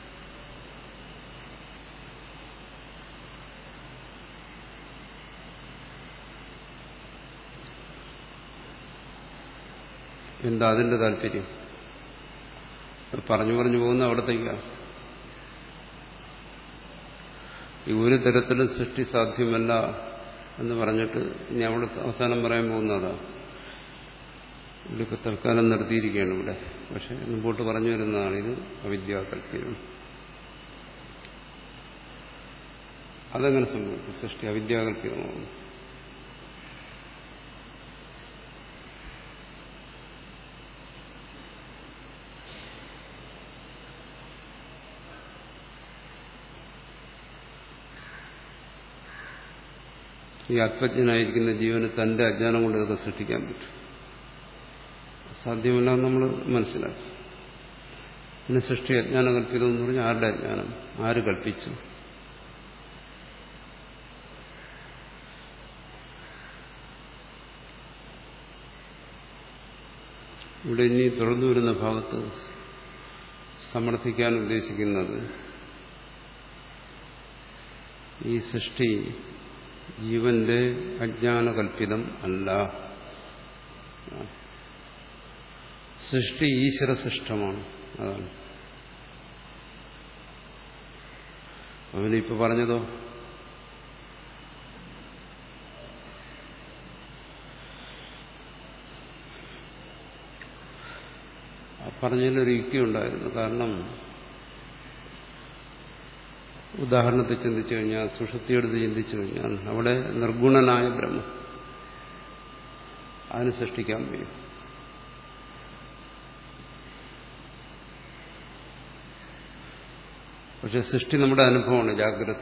എന്താ അതിന്റെ താല്പര്യം? പറഞ്ഞു പറഞ്ഞു പോകുന്ന അവിടത്തേക്കാണ്. ഈ ഒരു തരത്തിലും സൃഷ്ടി സാധ്യമല്ല എന്ന് പറഞ്ഞിട്ട് ഇനി അവിടെ അവസാനം പറയാൻ പോകുന്നതാ. ഇവിടെ ഇപ്പം തൽക്കാലം നിർത്തിയിരിക്കുകയാണ് ഇവിടെ. പക്ഷെ മുമ്പോട്ട് പറഞ്ഞു വരുന്നതാണ് ഇത് അവിദ്യാകൽപ്യം. അതെങ്ങനെ സംഭവിക്കും? സൃഷ്ടി അവിദ്യാകൽപിതമാകുന്നു. ഈ ആത്മജ്ഞനായിരിക്കുന്ന ജീവന് തന്റെ അജ്ഞാനം കൊണ്ട് ഇതൊക്കെ സൃഷ്ടിക്കാൻ പറ്റും. സാധ്യമല്ല എന്ന് നമ്മൾ മനസ്സിലാക്കി. പിന്നെ സൃഷ്ടി അജ്ഞാന കൽപ്പിതം എന്ന് പറഞ്ഞാൽ ആരുടെ അജ്ഞാനം? ആര് കൽപ്പിച്ചു? ഇവിടെ ഇനി തുറന്നു വരുന്ന ഭാഗത്ത് സമർത്ഥിക്കാൻ ഉദ്ദേശിക്കുന്നത് ഈ സൃഷ്ടി ജീവന്റെ അജ്ഞാനകൽപ്പിതം അല്ല. സൃഷ്ടി ഈശ്വരസൃഷ്ടമാണ്. അതാണ് അവനിപ്പോ പറഞ്ഞതോ പറഞ്ഞതിലൊരു യുക്തി ഉണ്ടായിരുന്നു. കാരണം ഉദാഹരണത്തെ ചിന്തിച്ചു കഴിഞ്ഞാൽ, സുഷുപ്തിയെടുത്ത് ചിന്തിച്ചു കഴിഞ്ഞാൽ അവിടെ നിർഗുണനായ ബ്രഹ്മം, അതിന് സൃഷ്ടിക്കാൻ കഴിയും. പക്ഷെ സൃഷ്ടി നമ്മുടെ അനുഭവമാണ്. ജാഗ്രത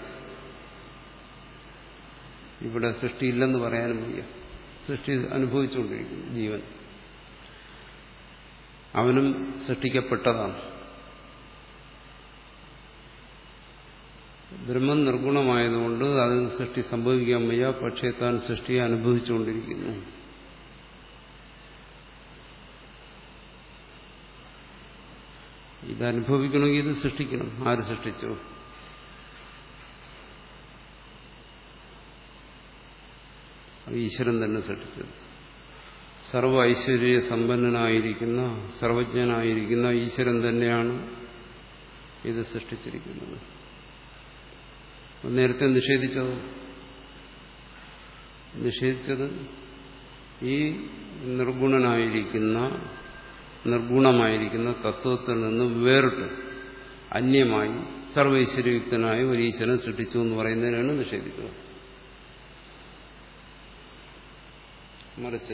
ഇവിടെ സൃഷ്ടിയില്ലെന്ന് പറയാനും വയ്യ. സൃഷ്ടി അനുഭവിച്ചുകൊണ്ടിരിക്കുന്നു ജീവൻ. അവനും സൃഷ്ടിക്കപ്പെട്ടതാണ്. ബ്രഹ്മം നിർഗുണമായതുകൊണ്ട് അതിന് സൃഷ്ടി സംഭവിക്കാൻ വയ്യ. പക്ഷേ താൻ സൃഷ്ടിയെ അനുഭവിച്ചുകൊണ്ടിരിക്കുന്നു. ഇതനുഭവിക്കണമെങ്കിൽ ഇത് സൃഷ്ടിക്കണം. ആര് സൃഷ്ടിച്ചു? ഈശ്വരൻ തന്നെ സൃഷ്ടിച്ചത്. സർവ ഐശ്വര്യ സമ്പന്നനായിരിക്കുന്ന സർവജ്ഞനായിരിക്കുന്ന ഈശ്വരൻ തന്നെയാണ് ഇത് സൃഷ്ടിച്ചിരിക്കുന്നത്. നേരത്തെ നിഷേധിച്ചത് നിഷേധിച്ചത് ഈ നിർഗുണനായിരിക്കുന്ന നിർഗുണമായിരിക്കുന്ന തത്വത്തിൽ നിന്ന് വേറിട്ട് അന്യമായി സർവൈശ്വര്യയുക്തനായ ഒരു ഈശ്വരൻ സൃഷ്ടിച്ചു എന്ന് പറയുന്നതിനാണ് നിഷേധിച്ചത്. മറിച്ച്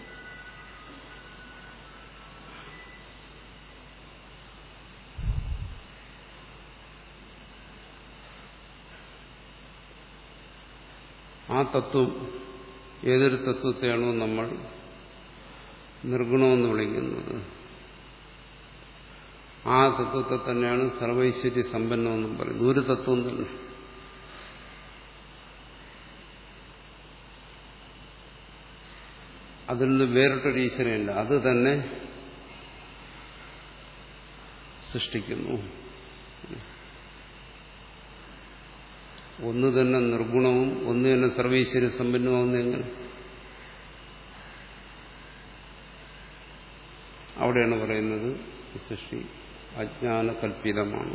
ആ തത്വം, ഏതൊരു തത്വത്തെയാണോ നമ്മൾ നിർഗുണമെന്ന് വിളിക്കുന്നത്, ആ തത്വത്തെ തന്നെയാണ് സർവൈശ്വര്യ സമ്പന്നമെന്നും പറയുന്നത്. ഒരു തത്വം തന്നെ. അതിൽ നിന്ന് വേറിട്ടൊരു ഈശ്വരനില്ല. അത് തന്നെ സൃഷ്ടിക്കുന്നു. ഒന്ന് തന്നെ നിർഗുണവും ഒന്ന് തന്നെ സർവൈശ്വര്യ സമ്പന്നമാവുന്ന എങ്ങനെ? അവിടെയാണ് പറയുന്നത് സൃഷ്ടി അജ്ഞാനകൽപ്പിതമാണ്.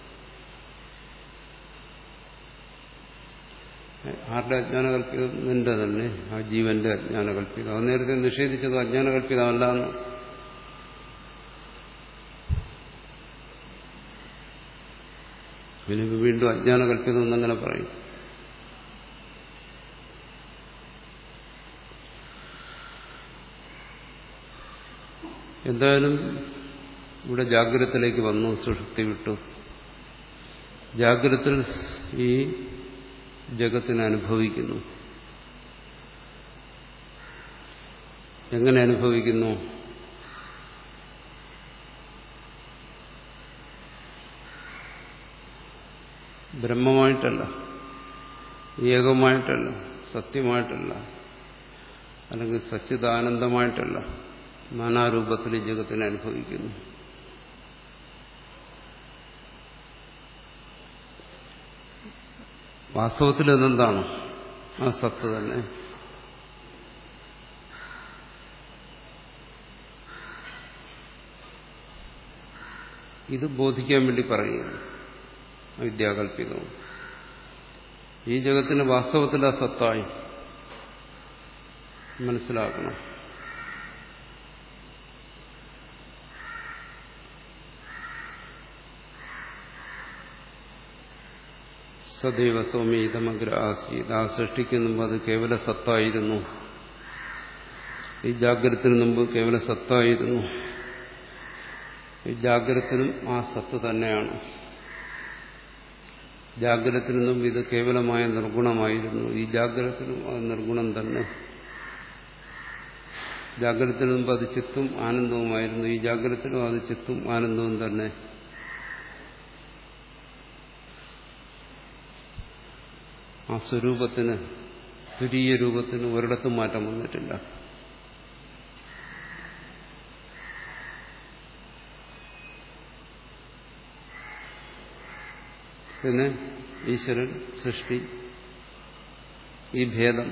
ആരുടെ അജ്ഞാനകൽപ്പിതം? നിന്റെ തന്നെ, ആ ജീവന്റെ അജ്ഞാനകൽപ്പിതം. അത് നേരത്തെ നിഷേധിച്ചത് അജ്ഞാനകൽപ്പിതമല്ല എന്ന്. പിന്നെ വീണ്ടും അജ്ഞാനകൽപ്പിതം എന്നങ്ങനെ പറയും. എന്തായാലും ഇവിടെ ജാഗ്രതത്തിലേക്ക് വന്നു, സുഷുപ്തി വിട്ടു. ജാഗ്രതത്തിൽ ഈ ജഗത്തിനെ അനുഭവിക്കുന്നു. എങ്ങനെ അനുഭവിക്കുന്നു? ബ്രഹ്മമായിട്ടല്ല, ഏകമായിട്ടല്ല, സത്യമായിട്ടല്ല, അല്ലെങ്കിൽ സച്ചിദാനന്ദമായിട്ടല്ല, നാനാരൂപത്തിൽ ഈ ജഗത്തിനെ അനുഭവിക്കുന്നു. വാസ്തവത്തിൽ ഇതെന്താണ്? ആ സത്ത് തന്നെ. ഇത് ബോധിക്കാൻ വേണ്ടി പറയുകയാണ് അവിദ്യാകൽപിതവും. ഈ ജഗത്തിന് വാസ്തവത്തിൽ ആ സത്തായി മനസ്സിലാക്കണം. സദൈവ സൗമ്യ ഇതമഗ്ര ആസീത്. ആ സൃഷ്ടിക്ക് മുമ്പ് അത് കേവല സത്തായിരുന്നു. ഈ ജാഗ്രതത്തിന് മുമ്പ് കേവല സത്തായിരുന്നു. ഈ ജാഗ്രതത്തിനും ആ സത്ത് തന്നെയാണ്. ജാഗ്രതത്തിന് മുമ്പ് ഇത് കേവലമായ നിർഗുണമായിരുന്നു. ഈ ജാഗ്രതത്തിനും അത് നിർഗുണം തന്നെ. ജാഗ്രതത്തിന് മുമ്പ് അത് ചിത്തും ആനന്ദവുമായിരുന്നു. ഈ ജാഗ്രതത്തിനും അത് ചിത്തും ആനന്ദവും തന്നെ. ആ സ്വരൂപത്തിന്, തുരീയ രൂപത്തിന് ഒരിടത്തും മാറ്റം വന്നിട്ടില്ല. പിന്നെ ഈശ്വരൻ, സൃഷ്ടി, ഈ ഭേദം,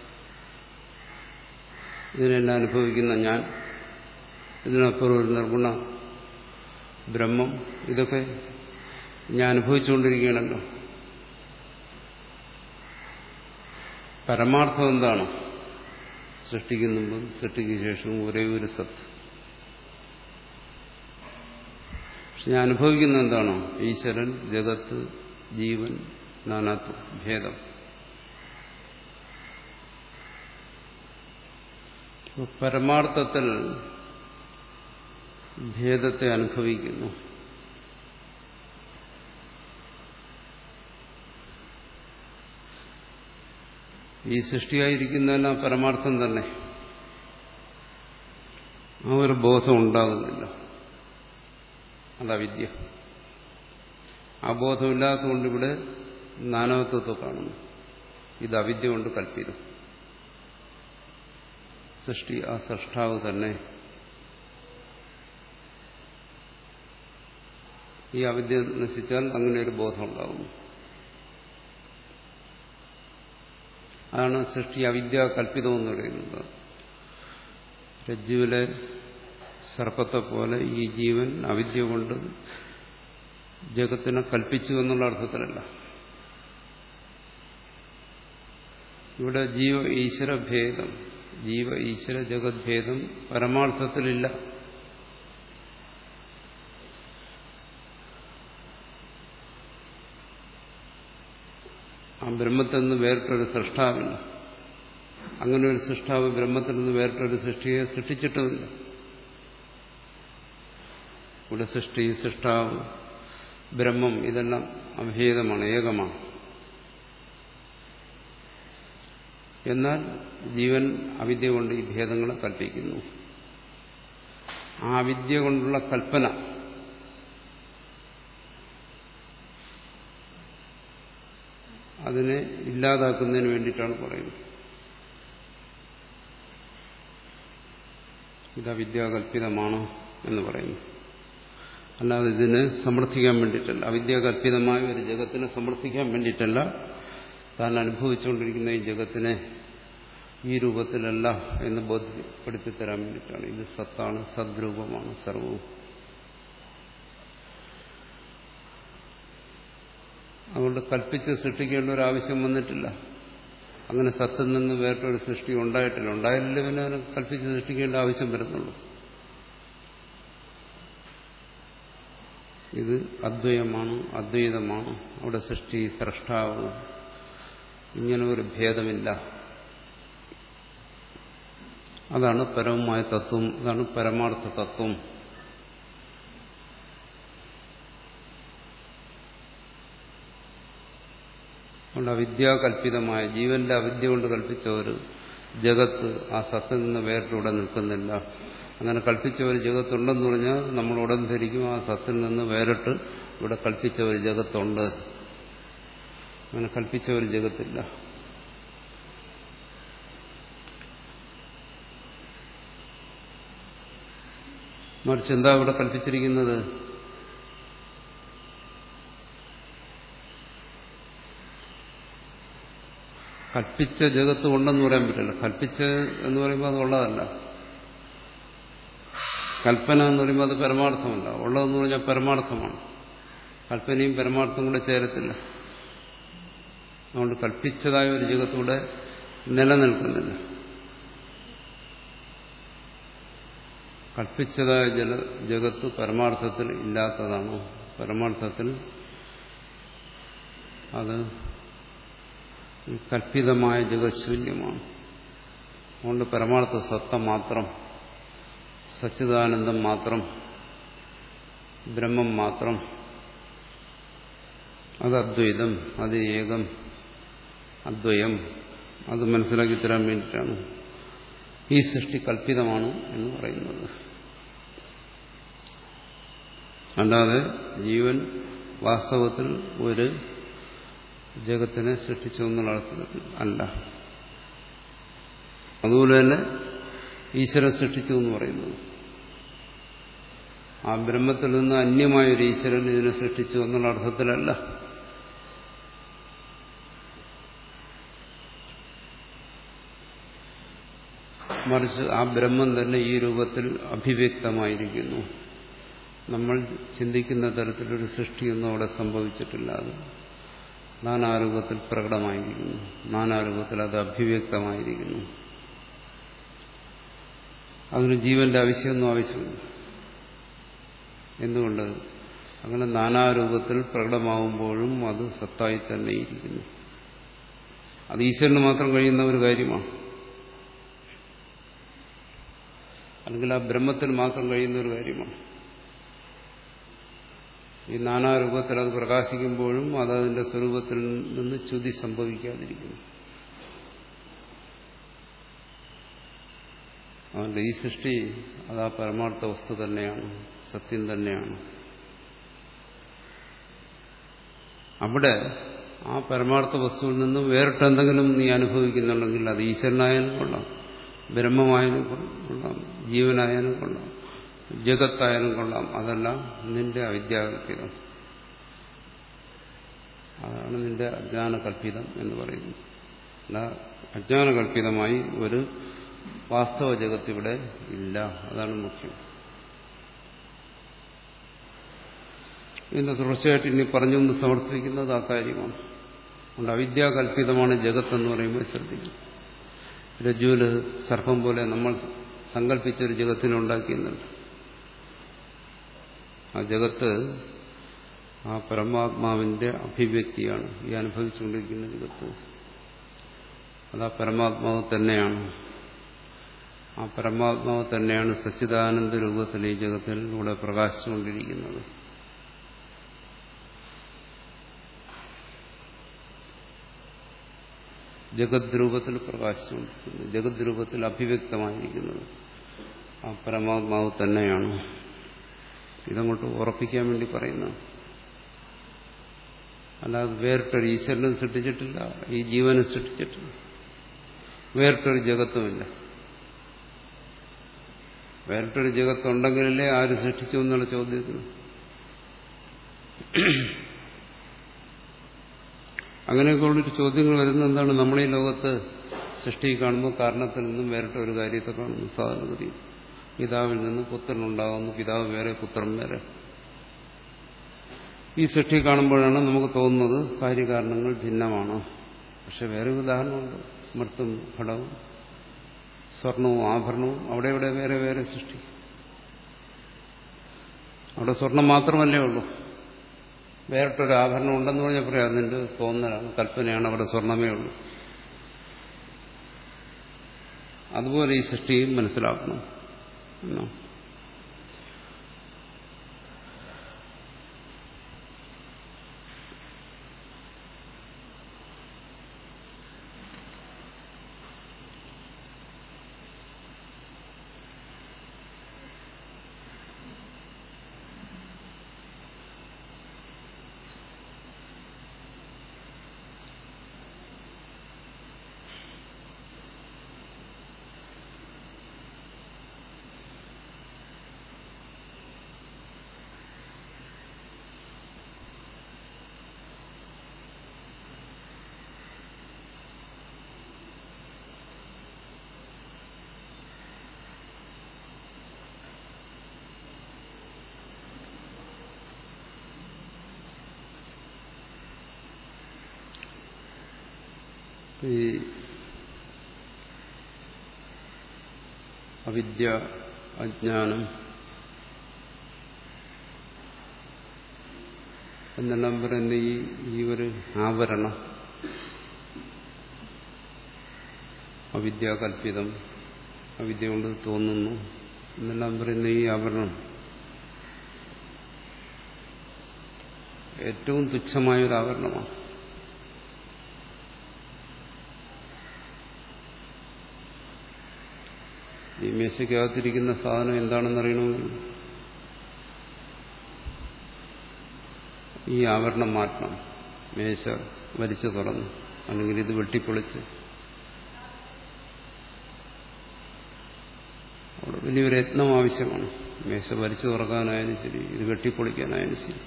ഇതിനെല്ലാം അനുഭവിക്കുന്ന ഞാൻ, ഇതിനപ്പുറം ഒരു നിർഗുണ ബ്രഹ്മം, ഇതൊക്കെ ഞാൻ അനുഭവിച്ചുകൊണ്ടിരിക്കുകയാണല്ലോ. പരമാർത്ഥം എന്താണ്? സൃഷ്ടിക്ക് മുമ്പും സൃഷ്ടിക്ക് ശേഷവും ഒരേ ഒരു സത്ത്. പക്ഷെ ഞാൻ അനുഭവിക്കുന്ന എന്താണോ? ഈശ്വരൻ, ജഗത്ത്, ജീവൻ, നാനാത്വം, ഭേദം. പരമാർത്ഥത്തിൽ ഭേദത്തെ അനുഭവിക്കുന്നു. ഈ സൃഷ്ടിയായിരിക്കുന്നതെല്ലാം പരമാർത്ഥം തന്നെ. ആ ഒരു ബോധം ഉണ്ടാകുന്നില്ല. അതാ വിദ്യ. ആ ബോധമില്ലാത്തതുകൊണ്ട് ഇവിടെ നാനാത്വത്തെ കാണുന്നു. ഇത് അവിദ്യ കൊണ്ട് കൽപ്പിതം. സൃഷ്ടി ആ സൃഷ്ടാവ് തന്നെ. ഈ അവിദ്യ നശിച്ചാൽ അങ്ങനെ ഒരു ബോധം ഉണ്ടാകുന്നു. അതാണ് സൃഷ്ടി അവിദ്യ കൽപ്പിതം എന്ന് പറയുന്നത്. രജ്ജുവിലെ സർപ്പത്തെ പോലെ ഈ ജീവൻ അവിദ്യ കൊണ്ട് ജഗത്തിനെ കൽപ്പിച്ചു എന്നുള്ള അർത്ഥത്തിലല്ല. ഇവിടെ ജീവ ഈശ്വര ഭേദം, ജീവ ഈശ്വര ജഗത് ഭേദം പരമാർത്ഥത്തിലില്ല. ആ ബ്രഹ്മത്തിൽ നിന്ന് വേറിട്ടൊരു സൃഷ്ടാവില്ല. അങ്ങനെ ഒരു സൃഷ്ടാവ് ബ്രഹ്മത്തിൽ നിന്ന് വേറിട്ടൊരു സൃഷ്ടിയെ സൃഷ്ടിച്ചിട്ടുമില്ല. ഇവിടെ സൃഷ്ടി, സൃഷ്ടാവ്, ബ്രഹ്മം ഇതെല്ലാം അഭേദമാണ്, ഏകമാണ്. എന്നാൽ ജീവൻ അവിദ്യ കൊണ്ട് ഈ ഭേദങ്ങളെ കൽപ്പിക്കുന്നു. ആ അവിദ്യ കൊണ്ടുള്ള കൽപ്പന അതിനെ ഇല്ലാതാക്കുന്നതിന് വേണ്ടിയിട്ടാണ് പറയുന്നത്. ഇത് അവിദ്യാകൽപിതമാണ് എന്ന് പറയുന്നു. അല്ലാതെ ഇതിനെ സമർത്ഥിക്കാൻ വേണ്ടിയിട്ടല്ല. അവിദ്യാകൽപിതമായ ഒരു ജഗത്തിനെ സമർത്ഥിക്കാൻ വേണ്ടിയിട്ടല്ല. താൻ അനുഭവിച്ചുകൊണ്ടിരിക്കുന്ന ഈ ജഗത്തിനെ ഈ രൂപത്തിലല്ല എന്ന് ബോധ്യപ്പെടുത്തി തരാൻ വേണ്ടിയിട്ടാണ്. ഇത് സത്താണ്, സദ്രൂപമാണ് സർവവും. അതുകൊണ്ട് കൽപ്പിച്ച് സൃഷ്ടിക്കേണ്ട ഒരു ആവശ്യം വന്നിട്ടില്ല. അങ്ങനെ സത്തിൽ നിന്ന് വേറൊരു സൃഷ്ടി ഉണ്ടായിട്ടില്ല. ഉണ്ടായിട്ടില്ല പിന്നെ അതിനെ കൽപ്പിച്ച് സൃഷ്ടിക്കേണ്ട ആവശ്യം വരുന്നുള്ളൂ. ഇത് അദ്വൈതമാണ്, അദ്വൈതമാണ്. അവിടെ സൃഷ്ടി, സ്രഷ്ടാവ്, ഇങ്ങനെ ഒരു ഭേദമില്ല. അതാണ് പരമമായ തത്വം, അതാണ് പരമാർത്ഥ തത്വം. അതുകൊണ്ട് അവിദ്യാകൽപിതമായ ജീവന്റെ അവിദ്യ കൊണ്ട് കൽപ്പിച്ച ഒരു ജഗത്ത് ആ സത്തിൽ നിന്ന് വേറിട്ടൂടെ നിൽക്കുന്നില്ല. അങ്ങനെ കൽപ്പിച്ച ഒരു ജഗത്തുണ്ടെന്ന് പറഞ്ഞാൽ നമ്മൾ ഉടൻ ധരിക്കും ആ സത്തിൽ നിന്ന് വേറിട്ട് ഇവിടെ കൽപ്പിച്ച ഒരു ജഗത്തുണ്ട്. അങ്ങനെ കൽപ്പിച്ച ഒരു ജഗത്തില്ല. മറിച്ച് എന്താ ഇവിടെ കൽപ്പിച്ചിരിക്കുന്നത്? കൽപ്പിച്ച ജഗത്ത് ഉണ്ടെന്ന് പറയാൻ പറ്റില്ല. കൽപ്പിച്ച എന്ന് പറയുമ്പോൾ അത് ഉള്ളതല്ല. കൽപ്പന എന്ന് പറയുമ്പോൾ അത് പരമാർത്ഥമല്ല. ഉള്ളതെന്ന് പറഞ്ഞാൽ പരമാർത്ഥമാണ്. കൽപ്പനയും പരമാർത്ഥം കൂടെ ചേരത്തില്ല. അതുകൊണ്ട് കൽപ്പിച്ചതായ ഒരു ജഗത്തൂടെ നിലനിൽക്കുന്നില്ല. കൽപ്പിച്ചതായ ജല ജഗത്ത് പരമാർത്ഥത്തിൽ ഇല്ലാത്തതാണ്. പരമാർത്ഥത്തിൽ അത് കൽപ്പിതമായ ജഗശൂന്യമാണ്. അതുകൊണ്ട് പരമാർത്ഥ സത്ത മാത്രം, സച്ചിദാനന്ദം മാത്രം, ബ്രഹ്മം മാത്രം, അത് അദ്വൈതം, അത് ഏകം, അദ്വയം, അത് മനസ്സിലാക്കി തരാൻ വേണ്ടിയിട്ടാണ് ഈ സൃഷ്ടി കൽപ്പിതമാണ് എന്ന് പറയുന്നത്. അല്ലാതെ ജീവൻ വാസ്തവത്തിൽ ഒരു ജഗത്തിനെ സൃഷ്ടിച്ചു എന്നുള്ള അർത്ഥത്തിൽ അല്ല. അതുപോലെ തന്നെ ഈശ്വരൻ സൃഷ്ടിച്ചു എന്ന് പറയുന്നത് ആ ബ്രഹ്മത്തിൽ നിന്ന് അന്യമായൊരു ഈശ്വരൻ ഇതിനെ സൃഷ്ടിച്ചു എന്നുള്ള അർത്ഥത്തിലല്ല. മറിച്ച് ആ ബ്രഹ്മം തന്നെ ഈ രൂപത്തിൽ അഭിവ്യക്തമായിരിക്കുന്നു. നമ്മൾ ചിന്തിക്കുന്ന തരത്തിലൊരു സൃഷ്ടിയൊന്നും അവിടെ സംഭവിച്ചിട്ടില്ല. അത് നാനാരൂപത്തിൽ പ്രകടമായിരിക്കുന്നു, നാനാരൂപത്തിൽ അത് അഭിവ്യക്തമായിരിക്കുന്നു. അതിന് ജീവന്റെ ആവശ്യമൊന്നും ആവശ്യമില്ല. എന്തുകൊണ്ട്? അങ്ങനെ നാനാരൂപത്തിൽ പ്രകടമാവുമ്പോഴും അത് സത്തായി തന്നെ ഇരിക്കുന്നു. അത് ഈശ്വരന് മാത്രം കഴിയുന്ന ഒരു കാര്യമാണ്. അല്ലെങ്കിൽ ആ ബ്രഹ്മത്തിന് മാത്രം കഴിയുന്ന ഒരു കാര്യമാണ്. ഈ നാനാരൂപത്തിൽ അത് പ്രകാശിക്കുമ്പോഴും അത് അതിന്റെ സ്വരൂപത്തിൽ നിന്ന് ച്യുതി സംഭവിക്കാതിരിക്കുന്നു. അതുകൊണ്ട് ഈ സൃഷ്ടി അത് ആ പരമാർത്ഥ വസ്തു തന്നെയാണ്, സത്യം തന്നെയാണ്. അവിടെ ആ പരമാർത്ഥ വസ്തുവിൽ നിന്നും വേറിട്ട് എന്തെങ്കിലും നീ അനുഭവിക്കുന്നുണ്ടെങ്കിൽ അത് ഈശ്വരനായാലും കൊള്ളാം, ബ്രഹ്മമായാലും കൊള്ളാം, ജീവനായാലും കൊള്ളാം, ജഗത്തായാലും കൊള്ളാം, അതെല്ലാം നിന്റെ അവിദ്യാകൽപിതം. അതാണ് നിന്റെ അജ്ഞാനകൽപിതം എന്ന് പറയുന്നത്. അല്ല, അജ്ഞാനകൽപിതമായി ഒരു വാസ്തവ ജഗത്ത് ഇവിടെ ഇല്ല. അതാണ് മുഖ്യം. ഇതിന്റെ തുടർച്ചയായിട്ട് ഇനി പറഞ്ഞൊന്ന് സമർത്ഥിക്കുന്നത് ആ കാര്യമാണ്. അതുകൊണ്ട് അവിദ്യാകൽപിതമാണ് ജഗത്ത് എന്ന് പറയുമ്പോൾ ശ്രദ്ധിക്കും. രജ്ജുവിൽ സർപ്പം പോലെ നമ്മൾ സങ്കല്പിച്ചൊരു ജഗത്തിനെ ഉണ്ടാക്കിയെന്നുണ്ട്. ആ ജഗത്ത് ആ പരമാത്മാവിന്റെ അഭിവ്യക്തിയാണ്. ഈ അനുഭവിച്ചുകൊണ്ടിരിക്കുന്ന ജഗത്ത് അത് ആ പരമാത്മാവ് തന്നെയാണ്. ആ പരമാത്മാവ് തന്നെയാണ് സച്ചിദാനന്ദ രൂപത്തിൽ ഈ ജഗത്തിലൂടെ പ്രകാശിച്ചുകൊണ്ടിരിക്കുന്നത്. ജഗത് രൂപത്തിൽ പ്രകാശിച്ചുകൊണ്ടിരിക്കുന്നത്, ജഗത് രൂപത്തിൽ അഭിവ്യക്തമായിരിക്കുന്നത് ആ പരമാത്മാവ് തന്നെയാണ്. ഇതങ്ങോട്ട് ഉറപ്പിക്കാൻ വേണ്ടി പറയുന്ന, അല്ലാതെ വേറിട്ടൊരു ഈശ്വരനും സൃഷ്ടിച്ചിട്ടില്ല, ഈ ജീവനും സൃഷ്ടിച്ചിട്ടില്ല, വേറിട്ടൊരു ജഗത്തുമില്ല. വേറിട്ടൊരു ജഗത്തുണ്ടെങ്കിലല്ലേ ആര് സൃഷ്ടിച്ചു എന്നുള്ള ചോദ്യത്തിന് അങ്ങനെയൊക്കെയുള്ളൊരു ചോദ്യങ്ങൾ വരുന്ന എന്താണ്? നമ്മളീ ലോകത്ത് സൃഷ്ടി കാണുമ്പോൾ കാരണത്തിൽ നിന്നും വേറിട്ടൊരു കാര്യത്തെ കാണുന്നു. സാധാരണഗതി പിതാവിൽ നിന്ന് പുത്രനുണ്ടാകുന്നു, പിതാവ് വേറെ പുത്രൻ വേറെ. ഈ സൃഷ്ടി കാണുമ്പോഴാണ് നമുക്ക് തോന്നുന്നത് കാര്യകാരണങ്ങൾ ഭിന്നമാണ്. പക്ഷെ വേറെ ഉദാഹരണമുണ്ട്. മൃത്തും ഘടവും സ്വർണവും ആഭരണവും അവിടെ ഇവിടെ വേറെ വേറെ സൃഷ്ടി. അവിടെ സ്വർണം മാത്രമല്ലേ ഉള്ളൂ. വേറിട്ടൊരു ആഭരണം ഉണ്ടെന്ന് പറഞ്ഞാൽ പറയാം അതിൻ്റെ തോന്നലാണ്, കൽപ്പനയാണ്, അവിടെ സ്വർണമേ ഉള്ളൂ. അതുപോലെ ഈ സൃഷ്ടിയും മനസ്സിലാക്കണം എന്നോ. ഈ അവിദ്യ, അജ്ഞാനം എന്നെല്ലാം പറയുന്ന ഈ ഈ ഒരു ആവരണം, അവിദ്യാകൽപിതം, അവിദ്യ കൊണ്ട് തോന്നുന്നു എന്നെല്ലാം പറയുന്ന ഈ ആവരണം ഏറ്റവും തുച്ഛമായൊരു ആവരണമാണ്. ഈ മേശയ്ക്കകത്തിരിക്കുന്ന സാധനം എന്താണെന്ന് അറിയണമെങ്കിൽ ഈ ആവരണം മാറ്റണം. മേശ വലിച്ചു തുറന്നു, അല്ലെങ്കിൽ ഇത് വെട്ടിപ്പൊളിച്ച്, അവിടെ വലിയൊരു യത്നം ആവശ്യമാണ്. മേശ വലിച്ചു തുറക്കാനായാലും ശരി, ഇത് വെട്ടിപ്പൊളിക്കാനായാലും ശരി.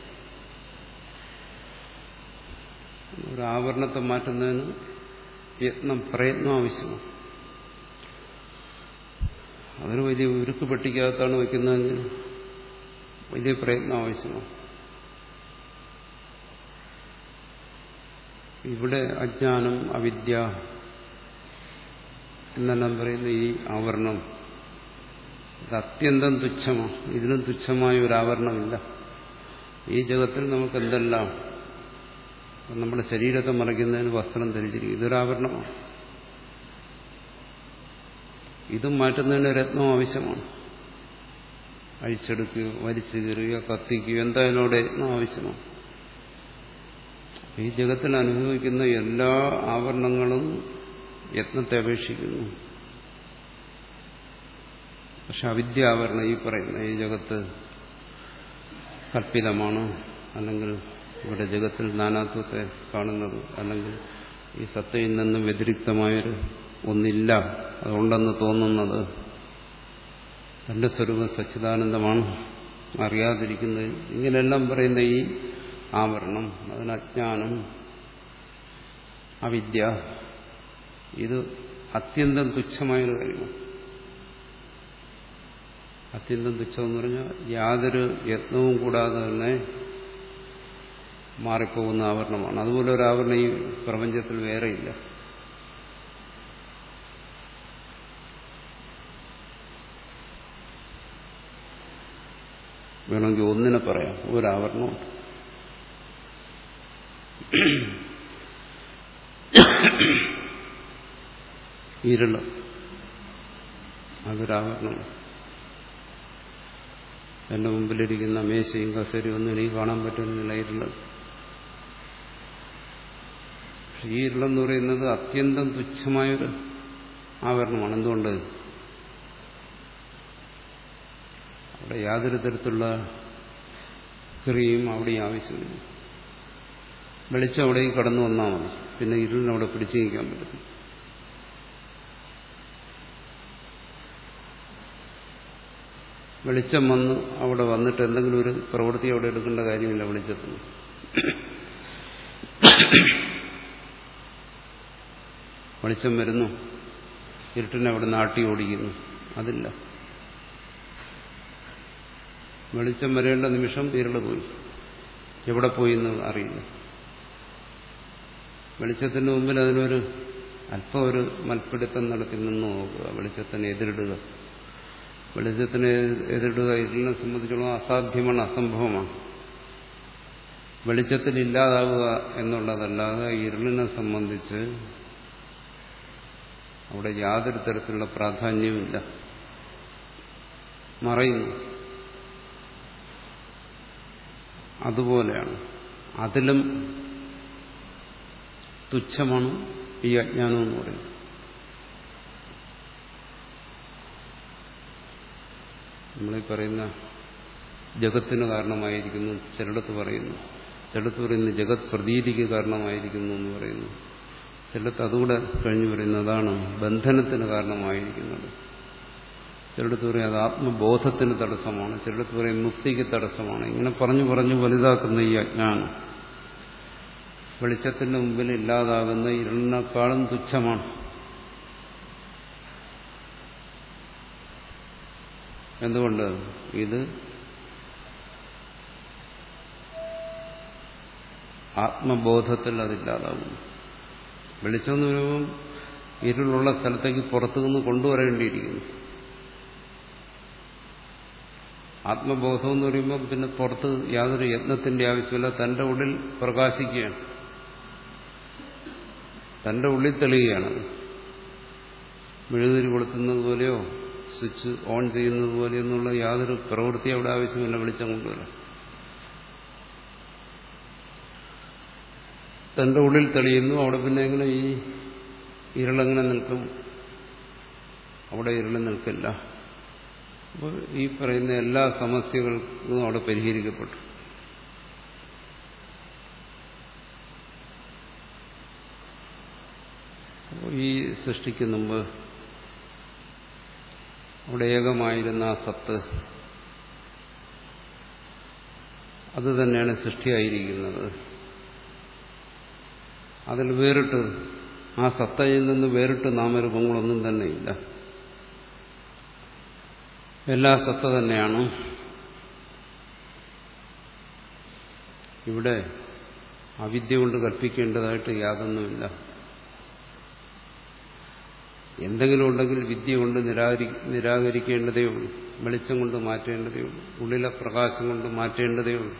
ഒരു ആവരണത്തെ മാറ്റുന്നതിന് യത്നം, പ്രയത്നം ആവശ്യമാണ്. അതൊരു വലിയ ഉരുക്ക് പെട്ടിക്കകത്താണ് വയ്ക്കുന്നതെങ്കിൽ വലിയ പ്രയത്നം ആവശ്യമാണ്. ഇവിടെ അജ്ഞാനം, അവിദ്യ എന്നെല്ലാം പറയുന്ന ഈ ആവരണം ഇത് അത്യന്തം തുച്ഛമാണ്. ഇതിനും തുച്ഛമായ ഒരു ആവരണമില്ല. ഈ ജഗത്തിൽ നമുക്ക് എന്തെല്ലാം, നമ്മുടെ ശരീരത്തെ മറയ്ക്കുന്നതിന് വസ്ത്രം ധരിച്ചിരിക്കും, ഇതൊരാവരണമാണ്. ഇതും മാറ്റുന്നതിന് രത്നം ആവശ്യമാണ്. അഴിച്ചെടുക്കുക, വലിച്ചു കയറുക, കത്തിക്കുക, എന്തായാലും അവിടെ യത്നം ആവശ്യമാണ്. ഈ ജഗത്തിൽ അനുഭവിക്കുന്ന എല്ലാ ആവരണങ്ങളും യത്നത്തെ അപേക്ഷിക്കുന്നു. പക്ഷെ അവിദ്യ ആവരണം, ഈ പറയുന്ന ഈ ജഗത്ത് കൽപ്പിതമാണ്, അല്ലെങ്കിൽ ഇവിടെ ജഗത്തിൽ നാനാത്വത്തെ കാണുന്നത്, അല്ലെങ്കിൽ ഈ സത്തയിൽ നിന്നും വ്യതിരിക്തമായൊരു ഒന്നില്ല, അതുകൊണ്ടെന്ന് തോന്നുന്നത്, തന്റെ സ്വരൂപം സച്ചിദാനന്ദമാണ്, അറിയാതിരിക്കുന്നത്, ഇങ്ങനെയെല്ലാം പറയുന്ന ഈ ആവരണം, അതിന് അജ്ഞാനം, അവിദ്യ, ഇത് അത്യന്തം തുച്ഛമായൊരു കാര്യമാണ്. അത്യന്തം തുച്ഛമെന്ന് പറഞ്ഞാൽ യാതൊരു യത്നവും കൂടാതെ തന്നെ മാറിപ്പോകുന്ന ആവരണമാണ്. അതുപോലെ ഒരു ആവരണം ഈ പ്രപഞ്ചത്തിൽ വേറെയില്ല. വേണമെങ്കിൽ ഒന്നിനെ പറയാം, ഒരാവരണം. ഇരുള്, അതൊരാവരണമാണ്. എന്റെ മുമ്പിലിരിക്കുന്ന മേശയും കസേരയും ഒന്നും എനിക്ക് കാണാൻ പറ്റുന്നില്ല, ഇരുള്. പക്ഷെ ഈ ഇരുളെന്ന് പറയുന്നത് അത്യന്തം തുച്ഛമായൊരു ആവരണമാണ്. എന്തുകൊണ്ട്? അവിടെ യാതൊരു തരത്തിലുള്ള ക്രിയയും അവിടെയും ആവശ്യമില്ല. വെളിച്ചം അവിടേക്ക് കടന്നു വന്നാൽ മതി, പിന്നെ ഇരുളിനവിടെ പിടിച്ചു നീക്കാൻ പറ്റും. വെളിച്ചം വന്ന് അവിടെ വന്നിട്ട് എന്തെങ്കിലും ഒരു പ്രവൃത്തി അവിടെ എടുക്കേണ്ട കാര്യമില്ല. വെളിച്ചത്തിന് വെളിച്ചം വരുന്നു, ഇരുട്ടിനെ അവിടെ നാട്ടി ഓടിക്കുന്നു, അതില്ല. വെളിച്ചം വരേണ്ട നിമിഷം ഇരുള് പോയി, എവിടെ പോയി എന്ന് അറിയില്ല. വെളിച്ചത്തിന് മുമ്പിൽ അതിനൊരു അല്പം ഒരു മൽപ്പിടുത്തം നടത്തി നിന്ന് നോക്കുക, വെളിച്ചത്തിനെ എതിരിടുക. വെളിച്ചത്തിനെ എതിരിടുക ഇരുളിനെ സംബന്ധിച്ചോളം അസാധ്യമാണ്, അസംഭവമാണ്. വെളിച്ചത്തിൽ ഇല്ലാതാവുക എന്നുള്ളതല്ലാതെ ഇരുളിനെ സംബന്ധിച്ച് അവിടെ യാതൊരു തരത്തിലുള്ള പ്രാധാന്യവുമില്ല, മറയുന്നു. അതുപോലെയാണ് അതിലും തുച്ഛമാണ് ഈ അജ്ഞാനം എന്ന് പറയുന്നത്. നമ്മളീ പറയുന്ന ജഗത്തിന് കാരണമായിരിക്കുന്നു ചിലടത്ത് പറയുന്നു, ചിലടത്ത് പറയുന്നു ജഗത് പ്രതീതിക്ക് കാരണമായിരിക്കുന്നു എന്ന് പറയുന്നു, ചിലടത്ത് അതുകൂടെ കഴിഞ്ഞു പറയുന്നു അതാണ് ബന്ധനത്തിന് കാരണമായിരിക്കുന്നത്, ചിലടത്ത് പറയും അത് ആത്മബോധത്തിന് തടസ്സമാണ്, ചിലടത്ത് പറയും മുക്തിക്ക് തടസ്സമാണ്. ഇങ്ങനെ പറഞ്ഞു പറഞ്ഞു വലുതാക്കുന്ന ഈ അജ്ഞാനം വെളിച്ചത്തിന്റെ മുമ്പിൽ ഇല്ലാതാകുന്ന ഇരുളിനേക്കാളും തുച്ഛമാണ്. എന്തുകൊണ്ട്? ഇത് ആത്മബോധത്തിൽ അതില്ലാതാകുന്നു. വെളിച്ചം എന്ന് പറയുമ്പം ഇരുളുള്ള സ്ഥലത്തേക്ക് പുറത്തുനിന്ന് കൊണ്ടുവരേണ്ടിയിരിക്കുന്നു. ആത്മബോധം എന്ന് പറയുമ്പോൾ പിന്നെ പുറത്ത് യാതൊരു യത്നത്തിന്റെ ആവശ്യമില്ല, തന്റെ ഉള്ളിൽ പ്രകാശിക്കുകയാണ്, തന്റെ ഉള്ളിൽ തെളിയുകയാണ്. മെഴുകുതിരി കൊളുത്തുന്നത് പോലെയോ സ്വിച്ച് ഓൺ ചെയ്യുന്നത് പോലെയോ എന്നുള്ള യാതൊരു പ്രവൃത്തി അവിടെ ആവശ്യമില്ല വെളിച്ചം കൊണ്ടുവരാൻ. തന്റെ ഉള്ളിൽ തെളിയുന്നു. അവിടെ പിന്നെ എങ്ങനെ ഈ ഇരുളെങ്ങനെ നിൽക്കും? അവിടെ ഇരുള് നിൽക്കില്ല. അപ്പോൾ ഈ പറയുന്ന എല്ലാ സമസ്യകൾക്കും അവിടെ പരിഹരിക്കപ്പെട്ടു. അപ്പോൾ ഈ സൃഷ്ടിക്ക് മുമ്പ് അവിടെ ഏകമായിരുന്ന ആ സത്ത്, അത് തന്നെയാണ് സൃഷ്ടിയായിരിക്കുന്നത്. അതിൽ വേറിട്ട്, ആ സത്തയിൽ നിന്ന് വേറിട്ട് നാമരൂപങ്ങളൊന്നും തന്നെയില്ല. എല്ലാ സത്ത തന്നെയാണ്. ഇവിടെ അവിദ്യ കൊണ്ട് കൽപ്പിക്കേണ്ടതായിട്ട് യാതൊന്നുമില്ല. എന്തെങ്കിലും ഉണ്ടെങ്കിൽ വിദ്യ കൊണ്ട് നിരാകരി നിരാകരിക്കേണ്ടതേ ഉള്ളൂ. വെളിച്ചം കൊണ്ട് മാറ്റേണ്ടതേ ഉള്ളൂ. ഉള്ളിലെ പ്രകാശം കൊണ്ട് മാറ്റേണ്ടതേ ഉള്ളൂ.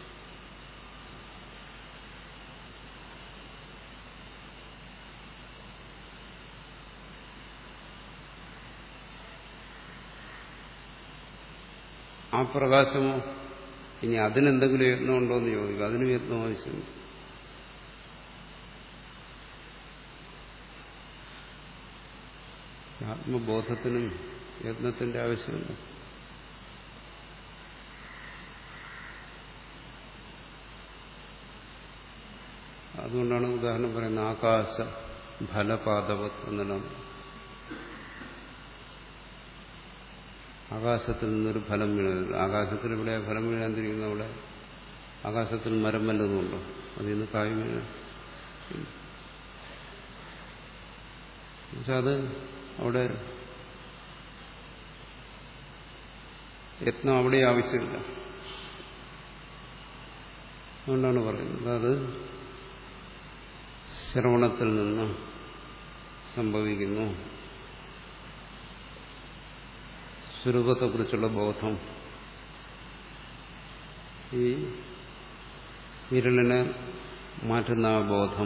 ആ പ്രകാശമോ ഇനി അതിനെന്തെങ്കിലും യത്നമുണ്ടോ എന്ന് ചോദിക്കും. അതിന് യത്നം ആവശ്യമില്ല. ആത്മബോധത്തിനും യത്നത്തിന്റെ ആവശ്യമില്ല. അതുകൊണ്ടാണ് ഉദാഹരണം പറയുന്നത് ആകാശ ഫലപാദവത് എന്നെല്ലാം. ആകാശത്തിൽ നിന്നൊരു ഫലം വീണത്. ആകാശത്തിൽ ഇവിടെ ഫലം വീഴാൻ തിരിക്കുന്ന അവിടെ ആകാശത്തിൽ മരം വല്ലതുമുണ്ടോ? അതിൽ നിന്ന് കായ് വീഴാൻ. പക്ഷെ അത് അവിടെ യത്നം അവിടെ ആവശ്യമില്ല. അതുകൊണ്ടാണ് പറയുന്നത് അത് ശ്രവണത്തിൽ നിന്ന് സംഭവിക്കുന്നു. സ്വരൂപത്തെക്കുറിച്ചുള്ള ബോധം, ഈ ഇരുളിനെ മാറ്റുന്ന ആ ബോധം,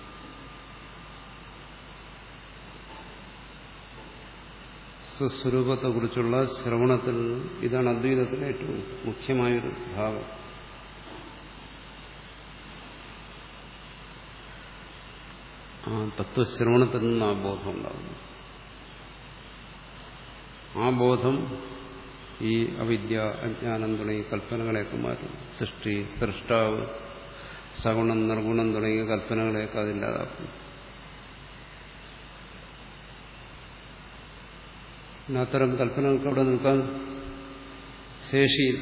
സ്വസ്വരൂപത്തെക്കുറിച്ചുള്ള ശ്രവണത്തിൽ നിന്ന്, ഇതാണ് അദ്വൈതത്തിലെ ഏറ്റവും മുഖ്യമായൊരു ഭാഗം. ആ തത്വശ്രവണത്തിൽ നിന്ന് ആ ബോധം ഉണ്ടാകുന്നു. ആ ബോധം ഈ അവിദ്യ, അജ്ഞാനം തുടങ്ങിയ കൽപ്പനകളെയൊക്കെ മാറ്റും. സൃഷ്ടി, സൃഷ്ടാവ്, സഗുണം, നിർഗുണം തുടങ്ങിയ കൽപ്പനകളെയൊക്കെ അതില്ലാതാക്കും. പിന്നെ അത്തരം കൽപ്പനകൾക്ക് അവിടെ നിൽക്കാൻ ശേഷിയില്ല.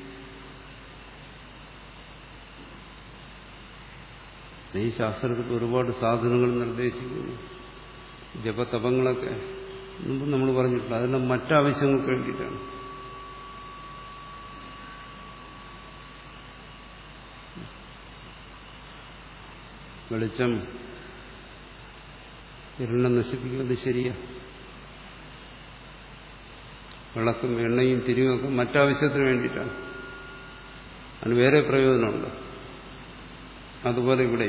ഈ ശാസ്ത്രത്തിൽ ഒരുപാട് സാധനങ്ങൾ നിർദ്ദേശിക്കുന്നു. ജപതപങ്ങളൊക്കെ മുമ്പ് നമ്മൾ പറഞ്ഞിട്ടുണ്ട്. അതെല്ലാം മറ്റാവശ്യങ്ങൾക്ക് വേണ്ടിയിട്ടാണ്. വെളിച്ചം ഇരുളിനെ നശിപ്പിക്കുന്നത് ശരിയാ. വിളക്കും എണ്ണയും തിരിയുമൊക്കെ മറ്റാവശ്യത്തിന് വേണ്ടിയിട്ടാണ്. അതിന് വേറെ പ്രയോജനമുണ്ട്. അതുപോലെ ഇവിടെ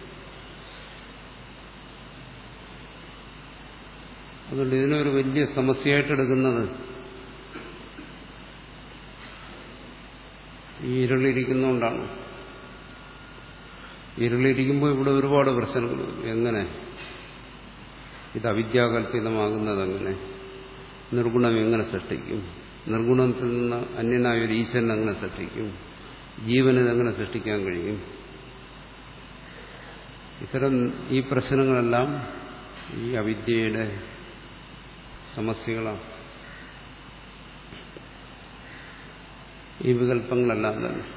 അതുകൊണ്ട് ഇതിനൊരു വലിയ സമസ്യയായിട്ടെടുക്കുന്നത് ഈ ഇരുളിരിക്കുന്നതുകൊണ്ടാണ്. ഇരുളിരിക്കുമ്പോൾ ഇവിടെ ഒരുപാട് പ്രശ്നങ്ങൾ. എങ്ങനെ ഇത് അവിദ്യാകൽപിതമാകുന്നതെങ്ങനെ? നിർഗുണം എങ്ങനെ സൃഷ്ടിക്കും? നിർഗുണത്തിൽ നിന്ന് അന്യനായ ഒരു ഈശ്വരൻ എങ്ങനെ സൃഷ്ടിക്കും? ജീവനിതെങ്ങനെ സൃഷ്ടിക്കാൻ കഴിയും? ഇത്തരം ഈ പ്രശ്നങ്ങളെല്ലാം ഈ അവിദ്യയുടെ സമസ്യകളാണ്. ഈ വികല്പങ്ങളെല്ലാം തന്നെ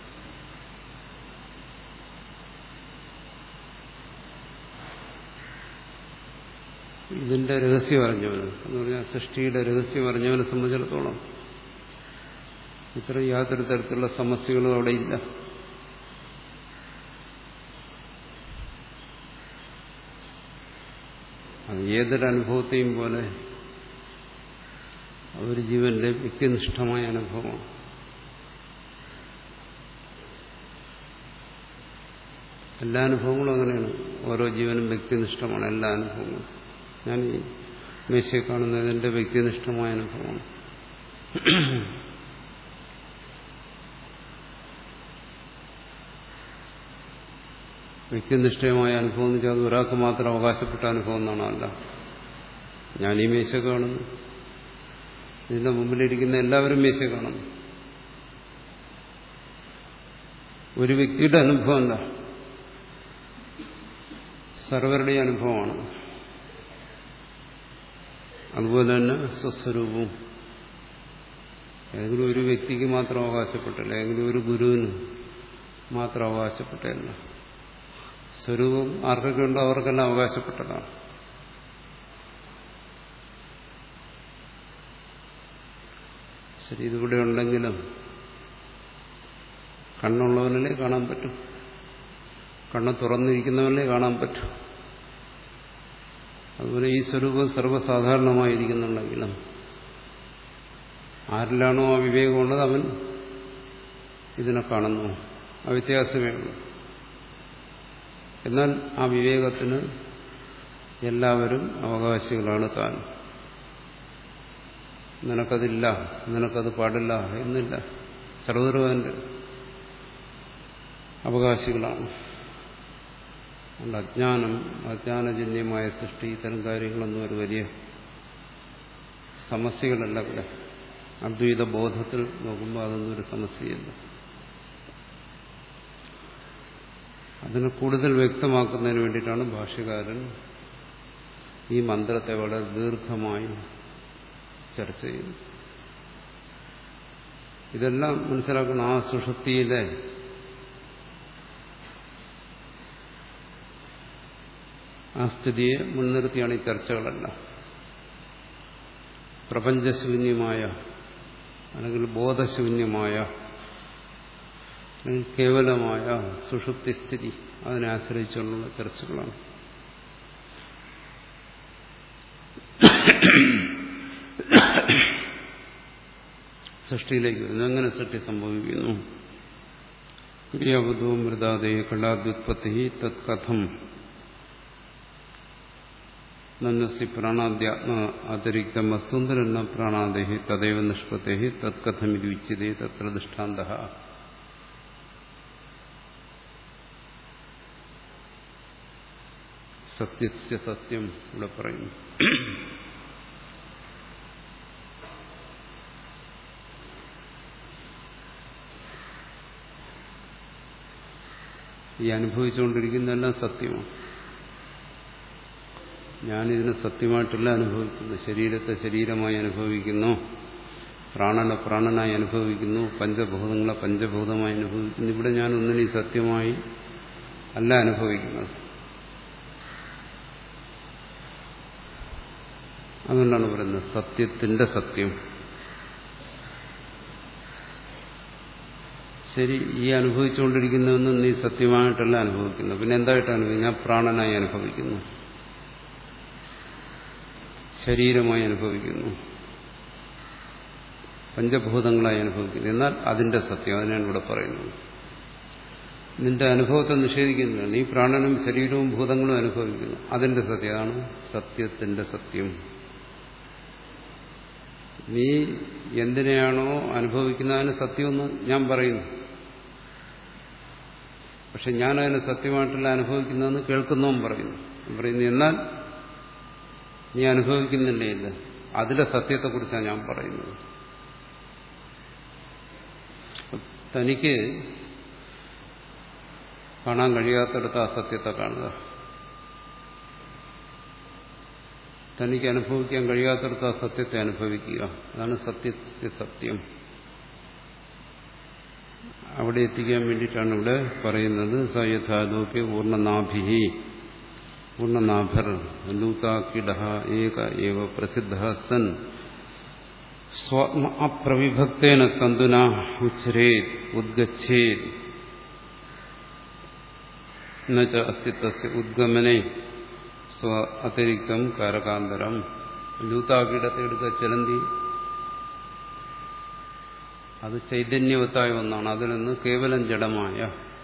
ഇതിന്റെ രഹസ്യം അറിഞ്ഞവന് എന്ന് പറഞ്ഞാൽ സൃഷ്ടിയുടെ രഹസ്യം അറിഞ്ഞവനെ സംബന്ധിച്ചിടത്തോളം ഇത്തരം യാതൊരു തരത്തിലുള്ള സമസ്യകളും അവിടെ ഇല്ല. ഏതൊരു അനുഭവത്തെയും പോലെ ഒരു ജീവന്റെ വ്യക്തിനിഷ്ഠമായ അനുഭവമാണ്. എല്ലാ അനുഭവങ്ങളും അങ്ങനെയാണ്. ഓരോ ജീവനും വ്യക്തിനിഷ്ഠമാണ്. എല്ലാ അനുഭവങ്ങളും. ഞാൻ ഈ മേശയെ കാണുന്നത് എൻ്റെ വ്യക്തിനിഷ്ഠമായ അനുഭവമാണ്. വ്യക്തിനിഷ്ഠമായ അനുഭവം എന്ന് വെച്ചാൽ അത് ഒരാൾക്ക് മാത്രം അവകാശപ്പെട്ട അനുഭവം എന്നാണ്. അല്ല, ഞാൻ ഈ മേശ കാണുന്നു, ഇതിന്റെ മുമ്പിലിരിക്കുന്ന എല്ലാവരും മേശ കാണുന്നു. ഒരു വ്യക്തിയുടെ അനുഭവമല്ല, സർവരുടെയും അനുഭവമാണ്. അതുപോലെ തന്നെ സ്വസ്വരൂപവും ഏതെങ്കിലും ഒരു വ്യക്തിക്ക് മാത്രം അവകാശപ്പെട്ടില്ല, ഏതെങ്കിലും ഒരു ഗുരുവിന് മാത്രം അവകാശപ്പെട്ടല്ല. സ്വരൂപം ആർക്കൊക്കെ ഉണ്ടോ അവർക്കെല്ലാം അവകാശപ്പെട്ടതാണ്. ശരി, ഇതിവിടെ ഉണ്ടെങ്കിലും കണ്ണുള്ളവനല്ലേ കാണാൻ പറ്റും, കണ്ണ് തുറന്നിരിക്കുന്നവനല്ലേ കാണാൻ പറ്റും. അതുപോലെ ഈ സ്വരൂപം സർവ്വസാധാരണമായിരിക്കുന്നുണ്ടെങ്കിലും ആരിലാണോ ആ വിവേകമുള്ളത് അവൻ ഇതിനെ കാണുന്നു. ആ വ്യത്യാസമേ ഉള്ളൂ. എന്നാൽ ആ വിവേകത്തിന് എല്ലാവരും അവകാശികളാണ്. താൻ നിനക്കതില്ല, നിനക്കത് പാടില്ല എന്നില്ല. സർവ്വരും അതിൻ്റെ അവകാശികളാണ്. അതുകൊണ്ട് അജ്ഞാനം, അജ്ഞാനജന്യമായ സൃഷ്ടി, ഇത്തരം കാര്യങ്ങളൊന്നും ഒരു വലിയ സമസ്യകളല്ല. ഇവിടെ അദ്വൈത ബോധത്തിൽ നോക്കുമ്പോൾ അതൊന്നും ഒരു സമസ്യയല്ല. അതിനെ കൂടുതൽ വ്യക്തമാക്കുന്നതിന് വേണ്ടിയിട്ടാണ് ഭാഷ്യകാരൻ ഈ മന്ത്രത്തെ വളരെ ദീർഘമായി ചർച്ച ചെയ്യുന്നത്. ഇതെല്ലാം മനസ്സിലാക്കുന്ന ആ സുഷുപ്തിയിലെ ആ സ്ഥിതിയെ മുൻനിർത്തിയാണ് ഈ ചർച്ചകളെല്ലാം. പ്രപഞ്ചശൂന്യമായ അല്ലെങ്കിൽ ബോധശൂന്യമായ അല്ലെങ്കിൽ കേവലമായ സുഷുപ്തി സ്ഥിതി, അതിനെ ആശ്രയിച്ചുകൊണ്ടുള്ള ചർച്ചകളാണ്. സൃഷ്ടിയിലേക്ക് വരുന്നു. എങ്ങനെ സൃഷ്ടി സംഭവിക്കുന്നു? ക്രിയാവധോ മൃതാദേ കലാദ്യുത്പത്തി തത് കഥം നന്യസി പ്രാണാദ്യാത്മ അതിരിക്തം വസ്തുന്തരന്ന പ്രാണാദേഹി തദൈവ നിഷ്പത്തേഹി തത് കഥമിതി ഉച്യതേ തത്ര ദൃഷ്ടാന്തഃ. സത്യസ്യ സത്യം ഇവിടെ പറയുന്നു. ഈ അനുഭവിച്ചുകൊണ്ടിരിക്കുന്നതെല്ലാം സത്യമാണ്. ഞാനിതിനെ സത്യമായിട്ടല്ല അനുഭവിക്കുന്നു. ശരീരത്തെ ശരീരമായി അനുഭവിക്കുന്നു, പ്രാണനെ പ്രാണനായി അനുഭവിക്കുന്നു, പഞ്ചഭൂതങ്ങളെ പഞ്ചഭൂതമായി അനുഭവിക്കുന്നു. ഇവിടെ ഞാൻ ഒന്നിനെ സത്യമായി അല്ല അനുഭവിക്കുന്നത്. അതുകൊണ്ടാണ് പറയുന്നത് സത്യത്തിന്റെ സത്യം. ശരി, ഈ അനുഭവിച്ചുകൊണ്ടിരിക്കുന്നതൊന്നും നീ സത്യമായിട്ടല്ല അനുഭവിക്കുന്നു. പിന്നെ എന്തായിട്ട് അനുഭവിക്കുന്നു? ഞാൻ പ്രാണനായി അനുഭവിക്കുന്നു, ശരീരമായി അനുഭവിക്കുന്നു, പഞ്ചഭൂതങ്ങളായി അനുഭവിക്കുന്നു. എന്നാൽ അതിന്റെ സത്യം, അതിനാണ് ഇവിടെ പറയുന്നത്. നിന്റെ അനുഭവത്തെ നിഷേധിക്കുന്നില്ല. നീ പ്രാണനും ശരീരവും ഭൂതങ്ങളും അനുഭവിക്കുന്നു, അതിന്റെ സത്യം. അതാണ് സത്യത്തിന്റെ സത്യം. നീ എന്തിനെയാണോ അനുഭവിക്കുന്നതിന് സത്യമെന്ന് ഞാൻ പറയുന്നു. പക്ഷെ ഞാനതിന് സത്യമായിട്ടല്ല അനുഭവിക്കുന്നതെന്ന് കേൾക്കുന്നവൻ പറയുന്നു. പറയുന്നു എന്നാൽ നീ അനുഭവിക്കുന്നില്ലേ ഇല്ല, അതിലെ സത്യത്തെക്കുറിച്ചാണ് ഞാൻ പറയുന്നത്. തനിക്ക് കാണാൻ കഴിയാത്തടത്ത് ആ സത്യത്തെ കാണുക, തനിക്ക് അനുഭവിക്കാൻ കഴിയാത്തടത്ത് ആ സത്യത്തെ അനുഭവിക്കുക. അതാണ് സത്യത്തെ സത്യം. അവിടെ എത്തിക്കാൻ വേണ്ടിയിട്ടാണ് ഇവിടെ പറയുന്നത്. സയഥാലോപ്യ പൂർണ്ണനാഭി പൂർണ്ണനാഭർ ലൂതാക്കിട ഏക ഏവ പ്രസിദ്ധ സൻ സ്വാത്മ അപ്രവിഭക്തേന തന്തുന ഉച്ഛ്രേത് ഉദ്ഗച്ഛേത് ന ച അസ്തി തസ്യ ഉദ്ഗമനേ സ്വ അതിരിക്തം കാരകാന്തരം. ലൂതാകീടത്തെ എടുക്കുക, ചലന്തി, അത് ചൈതന്യവത്തായ ഒന്നാണ്. അതിൽ നിന്ന് കേവലം ജഡമായ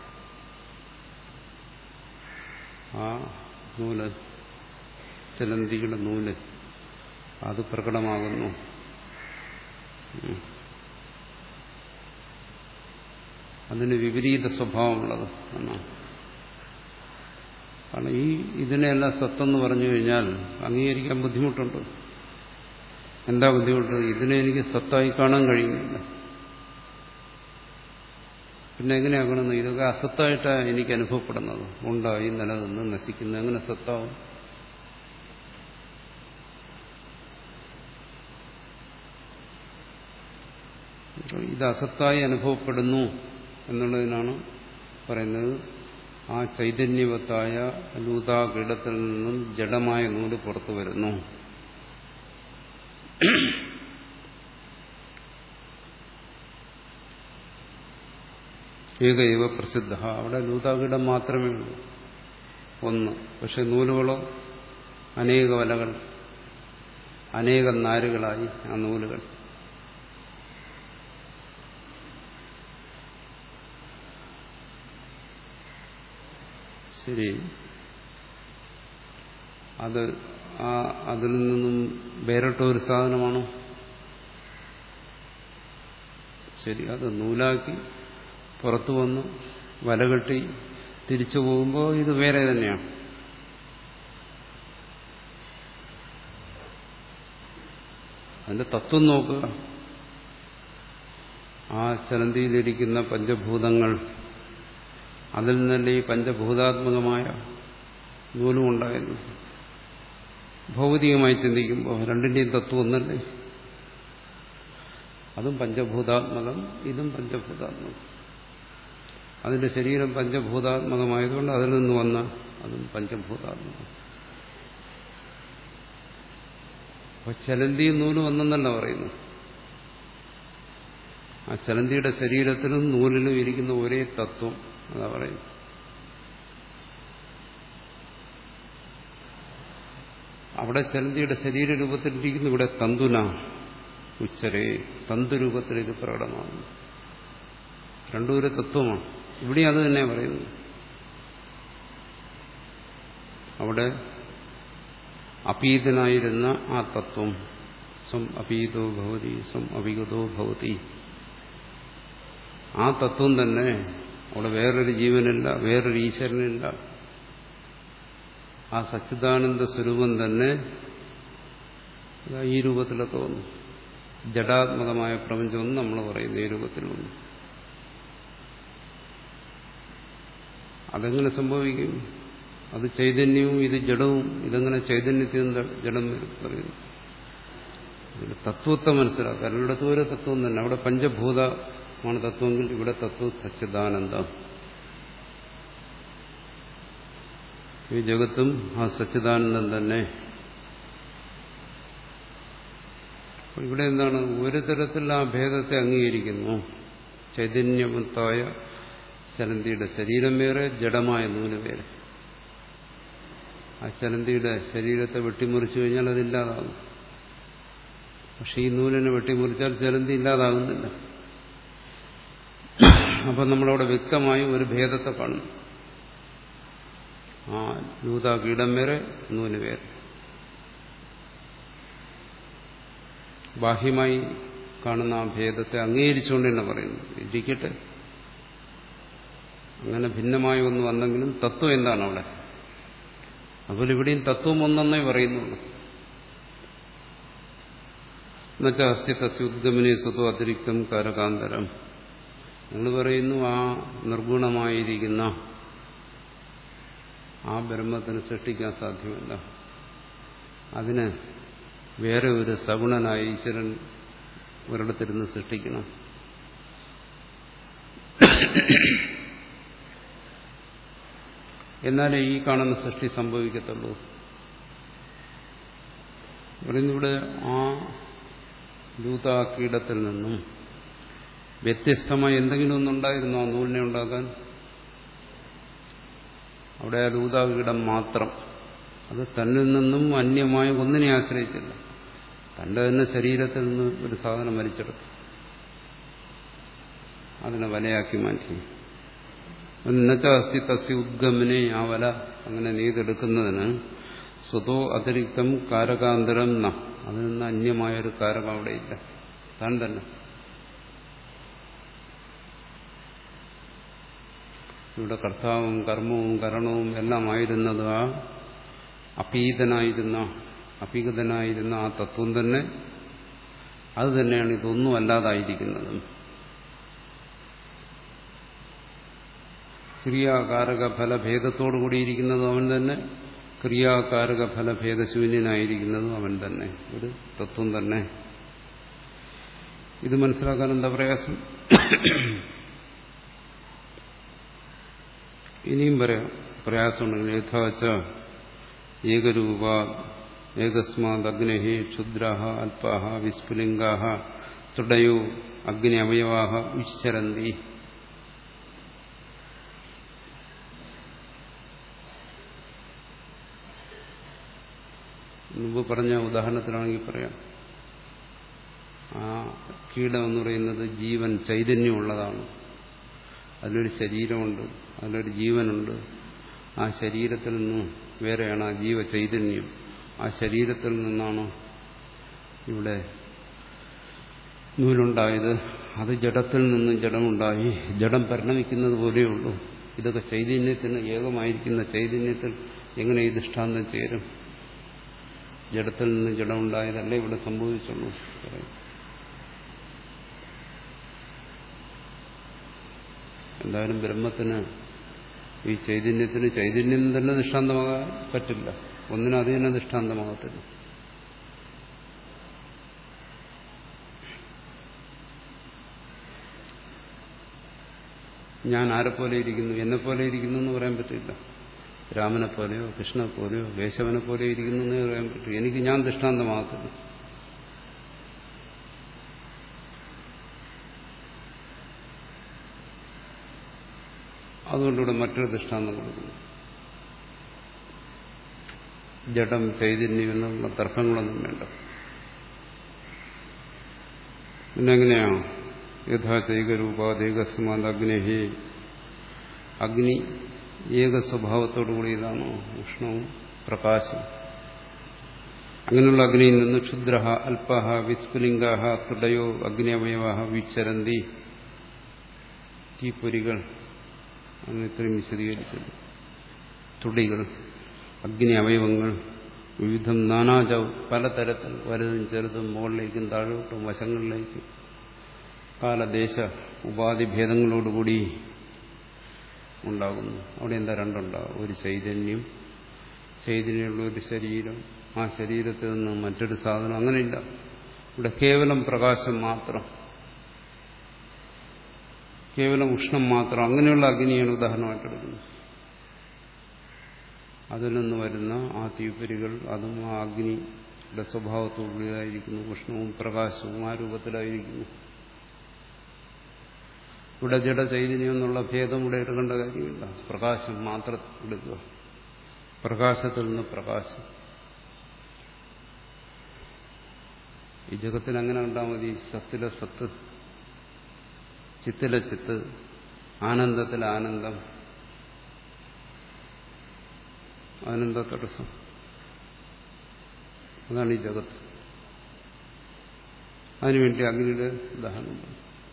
ആ നൂല്, ചലന്തിയുടെ നൂല്, അത് പ്രകടമാകുന്നു. അതിന് വിപരീത സ്വഭാവമുള്ളത് എന്നാണ്. കാരണം ഈ ഇതിനെല്ലാം സത്തെന്ന് പറഞ്ഞു കഴിഞ്ഞാൽ അംഗീകരിക്കാൻ ബുദ്ധിമുട്ടുണ്ട്. എന്താ ബുദ്ധിമുട്ട്? ഇതിനെ എനിക്ക് സത്തായി കാണാൻ കഴിയുന്നില്ല. പിന്നെ എങ്ങനെയാകണമെന്ന്? ഇതൊക്കെ അസത്തായിട്ടാണ് എനിക്ക് അനുഭവപ്പെടുന്നത്. ഉണ്ടായി, നിലനിന്ന്, നശിക്കുന്നത്. എങ്ങനെ സത്താവും? ഇത് അസത്തായി അനുഭവപ്പെടുന്നു എന്നുള്ളതിനാണ് പറയുന്നത് ആ ചൈതന്യവത്തായ ലൂതാകീടത്തിൽ നിന്നും ജഡമായ നൂല് പുറത്തു വരുന്നു. ഏകൈവ പ്രസിദ്ധ. അവിടെ ലൂതാകീടം മാത്രമേ ഉള്ളൂ, ഒന്ന്. പക്ഷെ നൂലുകളോ അനേക വലകൾ, അനേകം നാരുകളായി ആ നൂലുകൾ. ശരി, അത് ആ അതിൽ നിന്നും വേറിട്ട ഒരു സാധനമാണോ? ശരി, അത് നൂലാക്കി പുറത്തു വന്ന് വലകെട്ടി തിരിച്ചു പോകുമ്പോൾ ഇത് വേറെ തന്നെയാണ്. അതിന്റെ തത്വം നോക്കുക. ആ ചലന്തിയിലിരിക്കുന്ന പഞ്ചഭൂതങ്ങൾ, അതിൽ നിന്നല്ലേ ഈ പഞ്ചഭൂതാത്മകമായ നൂലും ഉണ്ടായിരുന്നു. ഭൗതികമായി ചിന്തിക്കുമ്പോൾ രണ്ടിന്റെയും തത്വം ഒന്നല്ലേ? അതും പഞ്ചഭൂതാത്മകം, ഇതും പഞ്ചഭൂതാത്മകം. അതിന്റെ ശരീരം പഞ്ചഭൂതാത്മകമായതുകൊണ്ട് അതിൽ നിന്ന് വന്ന അതും പഞ്ചഭൂതാത്മകം. അപ്പൊ ചലന്തിയും നൂലും ഒന്നെന്നല്ല പറയുന്നു. ആ ചലന്തിയുടെ ശരീരത്തിലും നൂലിലും ഇരിക്കുന്ന ഒരേ തത്വം അതാ പറയുന്നു. അവിടെ ചലന്തിയുടെ ശരീരരൂപത്തിലിരിക്കുന്നു, ഇവിടെ തന്തുന ഉച്ചരേ, തന്തുരൂപത്തിൽ ഇത് പ്രകടമാകുന്നു. രണ്ടും ഒരു തത്വമാണ്. ഇവിടെ അത് തന്നെ പറയുന്നു. അവിടെ അപീതനായിരുന്ന ആ തത്വം സ്വം അപീതോ ഭവതി സ്വം അവിഗതോ ഭവതി, ആ തത്വം തന്നെ അവിടെ വേറൊരു ജീവനില്ല, വേറൊരു ഈശ്വരനില്ല. ആ സച്ചിദാനന്ദ സ്വരൂപം തന്നെ ഈ രൂപത്തിലൊക്കെ വന്നു. ജഡാത്മകമായ പ്രപഞ്ചമെന്ന് നമ്മൾ പറയുന്നു ഈ രൂപത്തിൽ വന്നു. അതെങ്ങനെ സംഭവിക്കും? അത് ചൈതന്യവും ഇത് ജഡവും. ഇതെങ്ങനെ ചൈതന്യത്തിൽ നിന്ന് ജഡം വരും പറയുന്നു? ഇവിടെ തത്വത്തെ മനസ്സിലാക്കുക. രണ്ടിടത്തും ഒരു തത്വം തന്നെ. അവിടെ പഞ്ചഭൂതമാണ് തത്വമെങ്കിൽ ഇവിടെ തത്വം സച്ചിദാനന്ദം. ഈ ജഗത്തും ആ സച്ചിദാനന്ദം തന്നെ. ഇവിടെ എന്താണ്? ഒരു തരത്തിൽ ആ ഭേദത്തെ അംഗീകരിക്കുന്നു. ചൈതന്യവത്തായ ചലന്തിയുടെ ശരീരം വേറെ, ജഡമായ നൂല് വേറെ. ആ ചലന്തിയുടെ ശരീരത്തെ വെട്ടിമുറിച്ചു കഴിഞ്ഞാൽ അതില്ലാതാകും. പക്ഷെ ഈ നൂലിനെ വെട്ടിമുറിച്ചാൽ ചലന്തി ഇല്ലാതാകുന്നില്ല. അപ്പം നമ്മളവിടെ വ്യക്തമായി ഒരു ഭേദത്തെ കാണുന്നു. ആ ലൂതാകീടം വേറെ, നൂല് വേറെ. ബാഹ്യമായി കാണുന്ന ആ ഭേദത്തെ അംഗീകരിച്ചുകൊണ്ട് തന്നെ പറയുന്നു. ഇരിക്കട്ടെ, അങ്ങനെ ഭിന്നമായി ഒന്ന് വന്നെങ്കിലും തത്വം എന്താണ് അവിടെ? അതുപോലെ ഇവിടെയും തത്വം ഒന്നെന്നേ പറയുന്നുള്ളൂ. എന്നുവെച്ചാൽ അസ്ഥി തസ്യുദ്ഗമനെ സ്വതോ അതിരിക്തം കാരകാന്തരം. നിങ്ങൾ പറയുന്നു ആ നിർഗുണമായിരിക്കുന്ന ആ ബ്രഹ്മത്തിന് സൃഷ്ടിക്കാൻ സാധ്യമല്ല. അതിന് വേറെ ഒരു സഗുണനായ ഈശ്വരൻ ഒരിടത്തിരുന്ന് സൃഷ്ടിക്കണം. എന്നാലേ ഈ കാണുന്ന സൃഷ്ടി സംഭവിക്കത്തുള്ളൂ. പറയുന്നിവിടെ ആ ലൂതാകീടത്തിൽ നിന്നും വ്യത്യസ്തമായി എന്തെങ്കിലും ഒന്നുണ്ടായിരുന്നു ആ നൂലിനെ ഉണ്ടാക്കാൻ? അവിടെ ആ ലൂതാകീടം മാത്രം അത് തന്നിൽ നിന്നും അന്യമായ ഒന്നിനെ ആശ്രയിച്ചില്ല. തന്റെ തന്നെ ശരീരത്തിൽ നിന്ന് ഒരു സാധനം വലിച്ചെടുത്തു, അതിനെ വലയാക്കി മാറ്റി. എന്നുവെച്ചാൽ തസ്യ ഉദ്ഗമനെ, ആ വല അങ്ങനെ നെയ്തെടുക്കുന്നതിന് സ്വതോ അതിരിക്തം കാരകാന്തരം ന, അതിൽ നിന്ന് അന്യമായൊരു കാരകം അവിടെയില്ല, താൻ തന്നെ. ഇവിടെ കർത്താവും കർമ്മവും കരണവും എല്ലാം ആയിരുന്നത് ആ അപീതനായിരുന്ന അപീഗതനായിരുന്ന ആ തത്വം തന്നെ, അത് തന്നെയാണ് ഇതൊന്നും അല്ലാതായിരിക്കുന്നത്. ക്രിയാകാരക ഫലഭേദത്തോടു കൂടിയിരിക്കുന്നതും അവൻ തന്നെ, ക്രിയാകാരക ഫലഭേദശൂന്യനായിരിക്കുന്നതും അവൻ തന്നെ, ഒരു തത്വം തന്നെ. ഇത് മനസ്സിലാക്കാൻ എന്താ പ്രയാസം? ഇനിയും പറയാം പ്രയാസമുണ്ടെങ്കിൽ. യഥാച്ച ഏകരൂപ ഏകസ്മാത് അഗ്നേഹി ക്ഷുദ്രാഹ അല്പാഹ വിസ്ഫുലിംഗാഹ തുടയോ അഗ്നി അവയവാഹ ഉശ്ചരന്തി. മുമ്പ് പറഞ്ഞ ഉദാഹരണത്തിലാണെങ്കിൽ പറയാം. ആ കീടം എന്ന് പറയുന്നത് ജീവൻ ചൈതന്യമുള്ളതാണ്. അതിലൊരു ശരീരമുണ്ട്, അതിലൊരു ജീവനുണ്ട്. ആ ശരീരത്തിൽ നിന്നും വേറെയാണ് ആ ജീവ ചൈതന്യം. ആ ശരീരത്തിൽ നിന്നാണ് ഇവിടെ നൂലുണ്ടായത്. അത് ജഡത്തിൽ നിന്ന് ജഡമുണ്ടായി. ജഡം പരിണമിക്കുന്നത് പോലെയുള്ളൂ. ഇതൊക്കെ ചൈതന്യത്തിന് ഏകമായിരിക്കുന്ന ചൈതന്യത്തിൽ എങ്ങനെ ഈ ദൃഷ്ടാന്തം ചേരും? ജഡത്തിൽ നിന്ന് ജഡമുണ്ടായതല്ലേ ഇവിടെ സംഭവിച്ചുള്ളൂ. എന്തായാലും ബ്രഹ്മത്തിന്, ഈ ചൈതന്യത്തിന് ചൈതന്യം തന്നെ ദൃഷ്ടാന്തമാകാൻ പറ്റില്ല. ഒന്നിനും അത് തന്നെ ദൃഷ്ടാന്തമാകത്തില്ല. ഞാൻ ആരെപ്പോലെ ഇരിക്കുന്നു, എന്നെപ്പോലെ ഇരിക്കുന്നു എന്ന് പറയാൻ പറ്റില്ല. രാമനെ പോലെയോ കൃഷ്ണനെ പോലെയോ കേശവനെ പോലെയോ ഇരിക്കുന്നു എന്നേ പറയാൻ പറ്റൂ. എനിക്ക് ഞാൻ ദൃഷ്ടാന്തമാകത്തില്ല. അതുകൊണ്ടിവിടെ മറ്റൊരു ദൃഷ്ടാന്തം കൊടുക്കുന്നു. ജഡം ചൈതന്യം എന്നുള്ള തർക്കങ്ങളൊന്നും വേണ്ട. പിന്നെങ്ങനെയാണ്? യഥാചൈകരൂപാദേകസ്മാത് അഗ്നേഹി, അഗ്നി ഏക സ്വഭാവത്തോടു കൂടിയതാണോ? ഉഷ്ണവും പ്രകാശം. അങ്ങനെയുള്ള അഗ്നിയിൽ നിന്ന് ക്ഷുദ്ര അല്പഹ വിസ്ഫുലിംഗാഹ തുടയോ അഗ്നി അവയവാഹ വിച്ചരന്തി. തീപ്പൊരികൾ അങ്ങനെ ഇത്രയും വിശദീകരിച്ചത്. തുടികൾ, അഗ്നി അവയവങ്ങൾ, വിവിധം നാനാജ, പലതരത്തിൽ, വലുതും ചെറുതും, മുകളിലേക്കും താഴോട്ടും വശങ്ങളിലേക്കും, കാലദേശ ഉപാധിഭേദങ്ങളോടുകൂടി ഉണ്ടാകുന്നു. അവിടെ എന്താ രണ്ടുണ്ടാകും? ഒരു ചൈതന്യം, ചൈതന്യമുള്ള ഒരു ശരീരം, ആ ശരീരത്തിൽ നിന്ന് മറ്റൊരു സാധനം. അങ്ങനെയില്ല. ഇവിടെ കേവലം പ്രകാശം മാത്രം, കേവലം ഉഷ്ണം മാത്രം. അങ്ങനെയുള്ള അഗ്നിയാണ് ഉദാഹരണമായിട്ടെടുക്കുന്നത്. അതിൽ നിന്ന് വരുന്ന ആ തീപ്പൊരികൾ, അതും ആ അഗ്നിയുടെ സ്വഭാവത്തോടുകൂടിയതായിരിക്കുന്നു. ഉഷ്ണവും പ്രകാശവും ആ രൂപത്തിലായിരിക്കുന്നു. ഇവിടെ ജഡ ചൈതന്യം എന്നുള്ള ഭേദം ഇവിടെ എടുക്കേണ്ട കാര്യമില്ല. പ്രകാശം മാത്രം എടുക്കുക. പ്രകാശത്തിൽ നിന്ന് പ്രകാശം. ഈ ജഗത്തിൽ അങ്ങനെ ഉണ്ടാൽ മതി. സത്തിലെ സത്ത്, ചിത്തിലെ ചിത്ത്, ആനന്ദത്തിലെ ആനന്ദം, ആനന്ദ തടസ്സം. അതാണ് ഈ ജഗത്ത്. അതിനുവേണ്ടി അഗ്നിയുടെ ഉദാഹരണം.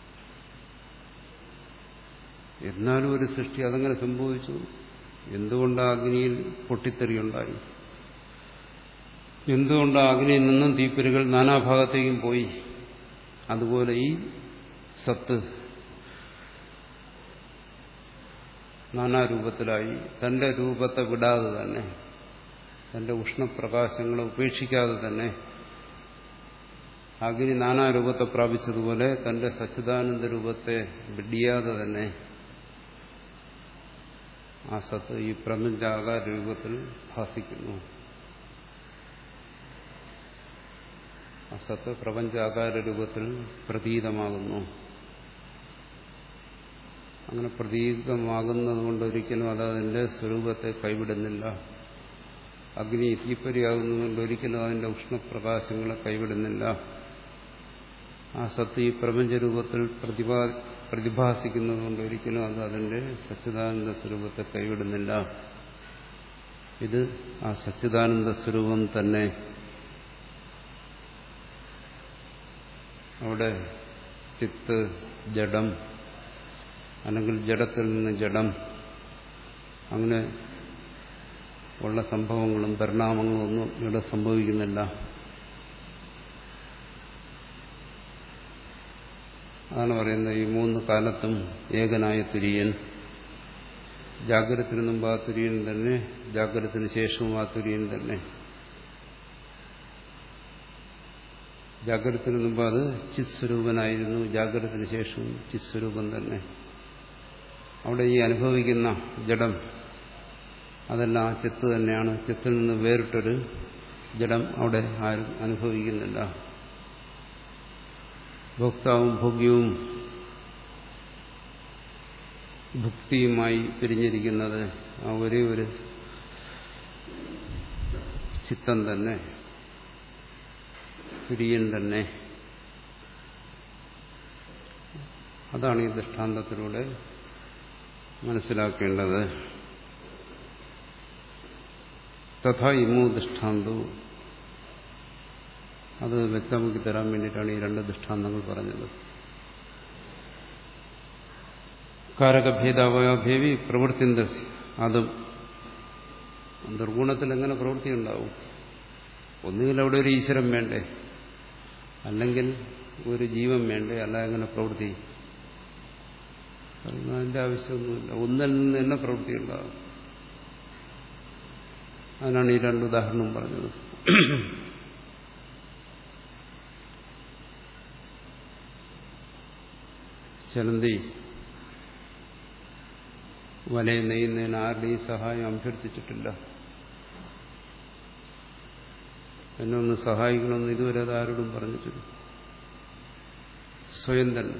എന്നാലും ഒരു സൃഷ്ടി അതങ്ങനെ സംഭവിച്ചു. എന്തുകൊണ്ട് ആ അഗ്നിയിൽ പൊട്ടിത്തെറിയുണ്ടായി? എന്തുകൊണ്ട് ആ അഗ്നിയിൽ നിന്നും തീപ്പൊരികൾ നാനാഭാഗത്തേക്കും പോയി? അതുപോലെ ഈ സത്ത് നാനാരൂപത്തിലായി. തന്റെ രൂപത്തെ വിടാതെ തന്നെ, തന്റെ ഉഷ്ണപ്രകാശങ്ങളെ ഉപേക്ഷിക്കാതെ തന്നെ അഗ്നി നാനാരൂപത്തെ പ്രാപിച്ചതുപോലെ തന്റെ സച്ചിദാനന്ദ രൂപത്തെ വെടിയാതെ തന്നെ ആ സത്ത് ഈ പ്രപഞ്ചാകാര രൂപത്തിൽ ഭാസിക്കുന്നു. ആ സത്ത് പ്രപഞ്ചാകാര രൂപത്തിൽ പ്രതീതമാകുന്നു. അങ്ങനെ പ്രതീതമാകുന്നത് കൊണ്ട് ഒരിക്കലും അത് അതിന്റെ സ്വരൂപത്തെ കൈവിടുന്നില്ല. അഗ്നി തീപ്പരിയാകുന്നതുകൊണ്ട് ഒരിക്കലും അതിന്റെ ഉഷ്ണപ്രകാശങ്ങളെ കൈവിടുന്നില്ല. ആ സത്ത് ഈ പ്രപഞ്ചരൂപത്തിൽ പ്രതിഭാ പ്രതിഭാസിക്കുന്നതുകൊണ്ട് ഒരിക്കലും അത് അതിന്റെ സച്ചിദാനന്ദ സ്വരൂപത്തെ കൈവിടുന്നില്ല. ഇത് ആ സച്ചിദാനന്ദ സ്വരൂപം തന്നെ. അവിടെ ചിത്ത്, ജഡം, അല്ലെങ്കിൽ ജഡത്തിൽ നിന്ന് ജഡം, അങ്ങനെ ഉള്ള സംഭവങ്ങളും പരിണാമങ്ങളും ഒന്നും ഇവിടെ സംഭവിക്കുന്നില്ല. അതാണ് പറയുന്നത്, ഈ മൂന്ന് കാലത്തും ഏകനായ തുര്യൻ. ജാഗ്രതത്തിന് മുമ്പ് ആ തുര്യൻ തന്നെ, ജാഗ്രതത്തിന് ശേഷവും ആ തുര്യൻ തന്നെ. ജാഗ്രതത്തിന് മുമ്പ് അത് ചിത്സ്വരൂപനായിരുന്നു, ജാഗ്രതത്തിന് ശേഷവും ചിത്സ്വരൂപം തന്നെ. അവിടെ ഈ അനുഭവിക്കുന്ന ജഡം അതെല്ലാം ആ ചിത്ത് തന്നെയാണ്. ചിത്തിൽ നിന്ന് വേറിട്ടൊരു ജഡം അവിടെ ആരും അനുഭവിക്കുന്നില്ല. ഭോക്താവും ഭോഗ്യവും ഭുക്തിയുമായി പിരിഞ്ഞിരിക്കുന്നത് ആ ഒരേ ഒരു ചിത്തം തന്നെ, തുര്യൻ തന്നെ. അതാണ് ഈ ദൃഷ്ടാന്തത്തിലൂടെ മനസ്സിലാക്കേണ്ടത്. തഥാ ഇമോ ദൃഷ്ടാന്തവും, അത് വ്യക്തമാക്കി തരാൻ വേണ്ടിയിട്ടാണ് ഈ രണ്ട് ദൃഷ്ടാന്തങ്ങൾ പറഞ്ഞത്. കാരകഭേദാവയഭേവി പ്രവൃത്തിന്ത, അതും ദുർഗുണത്തിൽ എങ്ങനെ പ്രവൃത്തി ഉണ്ടാവും? ഒന്നുകിൽ അവിടെ ഒരു ഈശ്വരൻ വേണ്ടേ, അല്ലെങ്കിൽ ഒരു ജീവൻ വേണ്ടേ, അല്ല എങ്ങനെ പ്രവൃത്തി? അതിന്റെ ആവശ്യമൊന്നുമില്ല. ഒന്നിൽ നിന്ന് തന്നെ പ്രവൃത്തി ഉണ്ടാകും. അതിനാണ് ഈ രണ്ട് ഉദാഹരണം പറഞ്ഞത്. ചലന്തി വലയ നെയ്യുന്നതിന് ആരുടെയും സഹായം അഭ്യർത്ഥിച്ചിട്ടില്ല. എന്നെ ഒന്ന് സഹായിക്കണമെന്ന് ഇതുവരെ അത് ആരോടും പറഞ്ഞിട്ടില്ല. സ്വയം തന്നെ.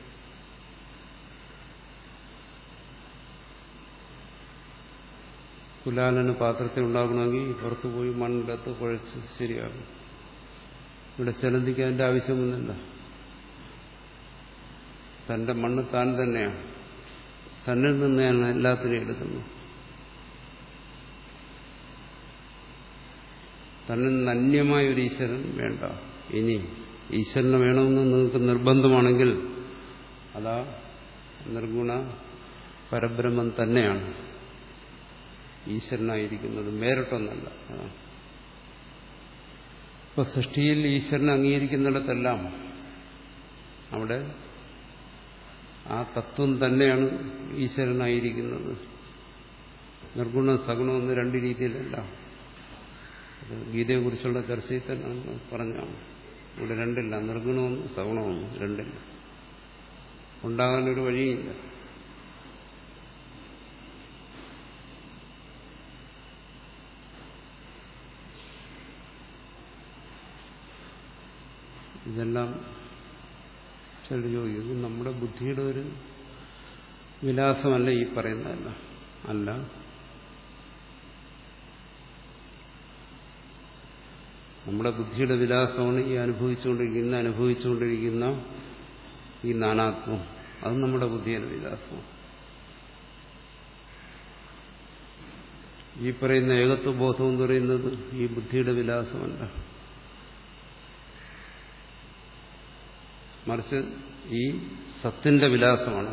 കുലാലന് പാത്രത്തെ ഉണ്ടാക്കണമെങ്കിൽ പുറത്തു പോയി മണ്ണിടത്ത് കുഴച്ച് ശരിയാകും. ഇവിടെ ചലന്തിക്ക് അതിന്റെ ആവശ്യമൊന്നുമില്ല. തന്റെ മണ്ണ് താൻ തന്നെയാണ്. തന്നിൽ നിന്നാണ് എല്ലാത്തിനെയും എടുക്കുന്നത്. തന്നിൽ നിന്ന് അന്യമായ ഒരു ഈശ്വരൻ വേണ്ട. ഇനി ഈശ്വരനെ വേണമെന്ന് നിങ്ങൾക്ക് നിർബന്ധമാണെങ്കിൽ അതാ നിർഗുണ പരബ്രഹ്മം തന്നെയാണ് ഈശ്വരനായിരിക്കുന്നത്, വേറിട്ടൊന്നല്ല. ഇപ്പൊ സൃഷ്ടിയിൽ ഈശ്വരനെ അംഗീകരിക്കുന്നിടത്തെല്ലാം അവിടെ ആ തത്വം തന്നെയാണ് ഈശ്വരനായിരിക്കുന്നത്. നിർഗുണം സഗുണം എന്ന് രണ്ട് രീതിയിലല്ല. ഗീതയെക്കുറിച്ചുള്ള ചർച്ചയിൽ തന്നെ പറഞ്ഞാണ്. ഇവിടെ രണ്ടില്ല, നിർഗുണമൊന്നും സഗുണമൊന്നും രണ്ടില്ല. ഉണ്ടാകാനൊരു വഴിയില്ല. ഇതെല്ലാം ചില ചോദിക്കും, നമ്മുടെ ബുദ്ധിയുടെ ഒരു വിലാസമല്ല ഈ പറയുന്നതല്ല. അല്ല, നമ്മുടെ ബുദ്ധിയുടെ വിലാസമാണ് ഈ അനുഭവിച്ചുകൊണ്ടിരിക്കുന്ന അനുഭവിച്ചുകൊണ്ടിരിക്കുന്ന ഈ നാനാത്വം. അത് നമ്മുടെ ബുദ്ധിയുടെ വിലാസമാണ്. ഈ പറയുന്ന ഏകത്വബോധം എന്ന് പറയുന്നത് ഈ ബുദ്ധിയുടെ വിലാസമല്ല, മറിച്ച് ഈ സത്തിന്റെ വിലാസമാണ്.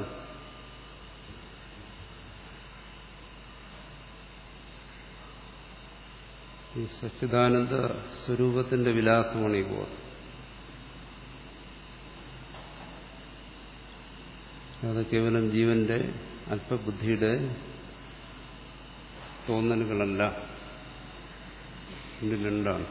ഈ സച്ചിദാനന്ദ സ്വരൂപത്തിന്റെ വിലാസമാണ് ഈ ബോധം. അത് കേവലം ജീവന്റെ അല്പബുദ്ധിയുടെ തോന്നലുകളല്ല. ഇത് രണ്ടാണ്.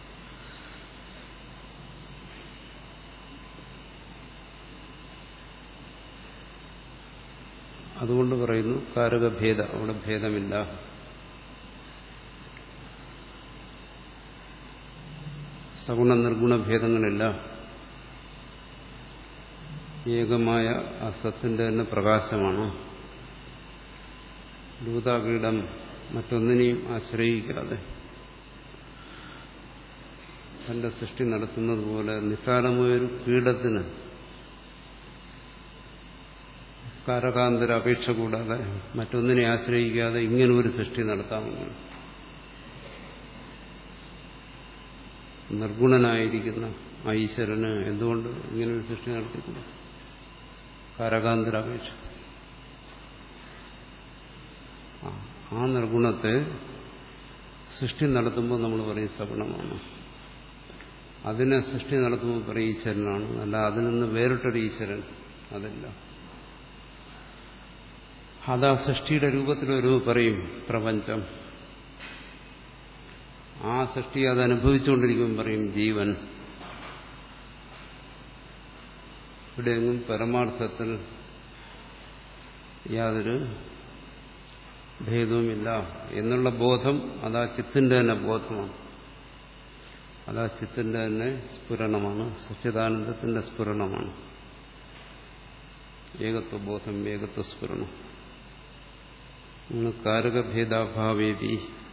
അതുകൊണ്ട് പറയുന്നു കാരകഭേദ, അവിടെ ഭേദമില്ല. സഗുണ നിർഗുണ ഭേദങ്ങളില്ല. ഏകമായ ആ സത്തിന്റെ തന്നെ പ്രകാശമാണ്. ഭൂതാകീടം മറ്റൊന്നിനെയും ആശ്രയിക്കാതെ തന്റെ സൃഷ്ടി നടത്തുന്നത് പോലെ നിസ്സാരമായൊരു കീടത്തിന് കാരകാന്തര അപേക്ഷ കൂടാതെ മറ്റൊന്നിനെ ആശ്രയിക്കാതെ ഇങ്ങനെ ഒരു സൃഷ്ടി നടത്താമെന്ന് നിർഗുണനായിരിക്കുന്ന ഈശ്വരന് എന്തുകൊണ്ട് ഇങ്ങനെ ഒരു സൃഷ്ടി നടത്തിക്കൂടാ? കാരകാന്തര അപേക്ഷ. ആ നിർഗുണത്തെ സൃഷ്ടി നടത്തുമ്പോൾ നമ്മൾ പറയും സഗുണമാണ്. അതിനെ സൃഷ്ടി നടത്തുമ്പോൾ പറയും ഈശ്വരനാണ്. അല്ല അതിൽ നിന്ന് വേറിട്ടൊരു ഈശ്വരൻ അതല്ല. അതാ സൃഷ്ടിയുടെ രൂപത്തിലൊരു പറയും പ്രപഞ്ചം. ആ സൃഷ്ടി അത് അനുഭവിച്ചുകൊണ്ടിരിക്കുമ്പോൾ പറയും ജീവൻ. ഇവിടെയെങ്ങും പരമാർത്ഥത്തിൽ യാതൊരു ഭേദവുമില്ല എന്നുള്ള ബോധം അതാ ചിത്തിന്റെ തന്നെ ബോധമാണ്. അതാ ചിത്തിന്റെ തന്നെ സ്ഫുരണമാണ്, സച്ചിദാനന്ദത്തിന്റെ സ്ഫുരണമാണ്. ഏകത്വബോധം, ഏകത്വ സ്ഫുരണം. കാരകഭേദാഭാവേവി,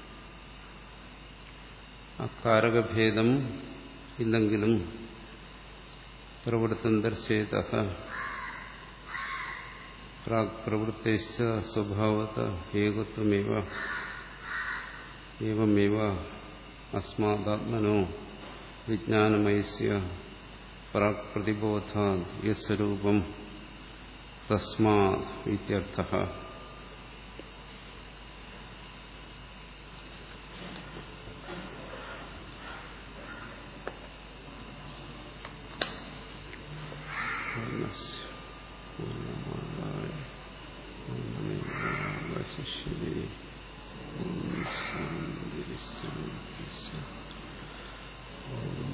ആ കാരകഭേദം ഇല്ലെങ്കിലും പ്രവൃത്തം ദർശേത പ്രാഗ് പ്രവൃത്തേശ്ച സ്വഭാവത ഏകത്വമേവ ഏവമേവ അസ്മാദാത്മനോ വിജ്ഞാനമയസ്യ പ്രാഗ് പ്രതിബോധാത് യസ്വരൂപം തസ്മാത് ഇത്യർത്ഥഃ. ശിഷ്യേ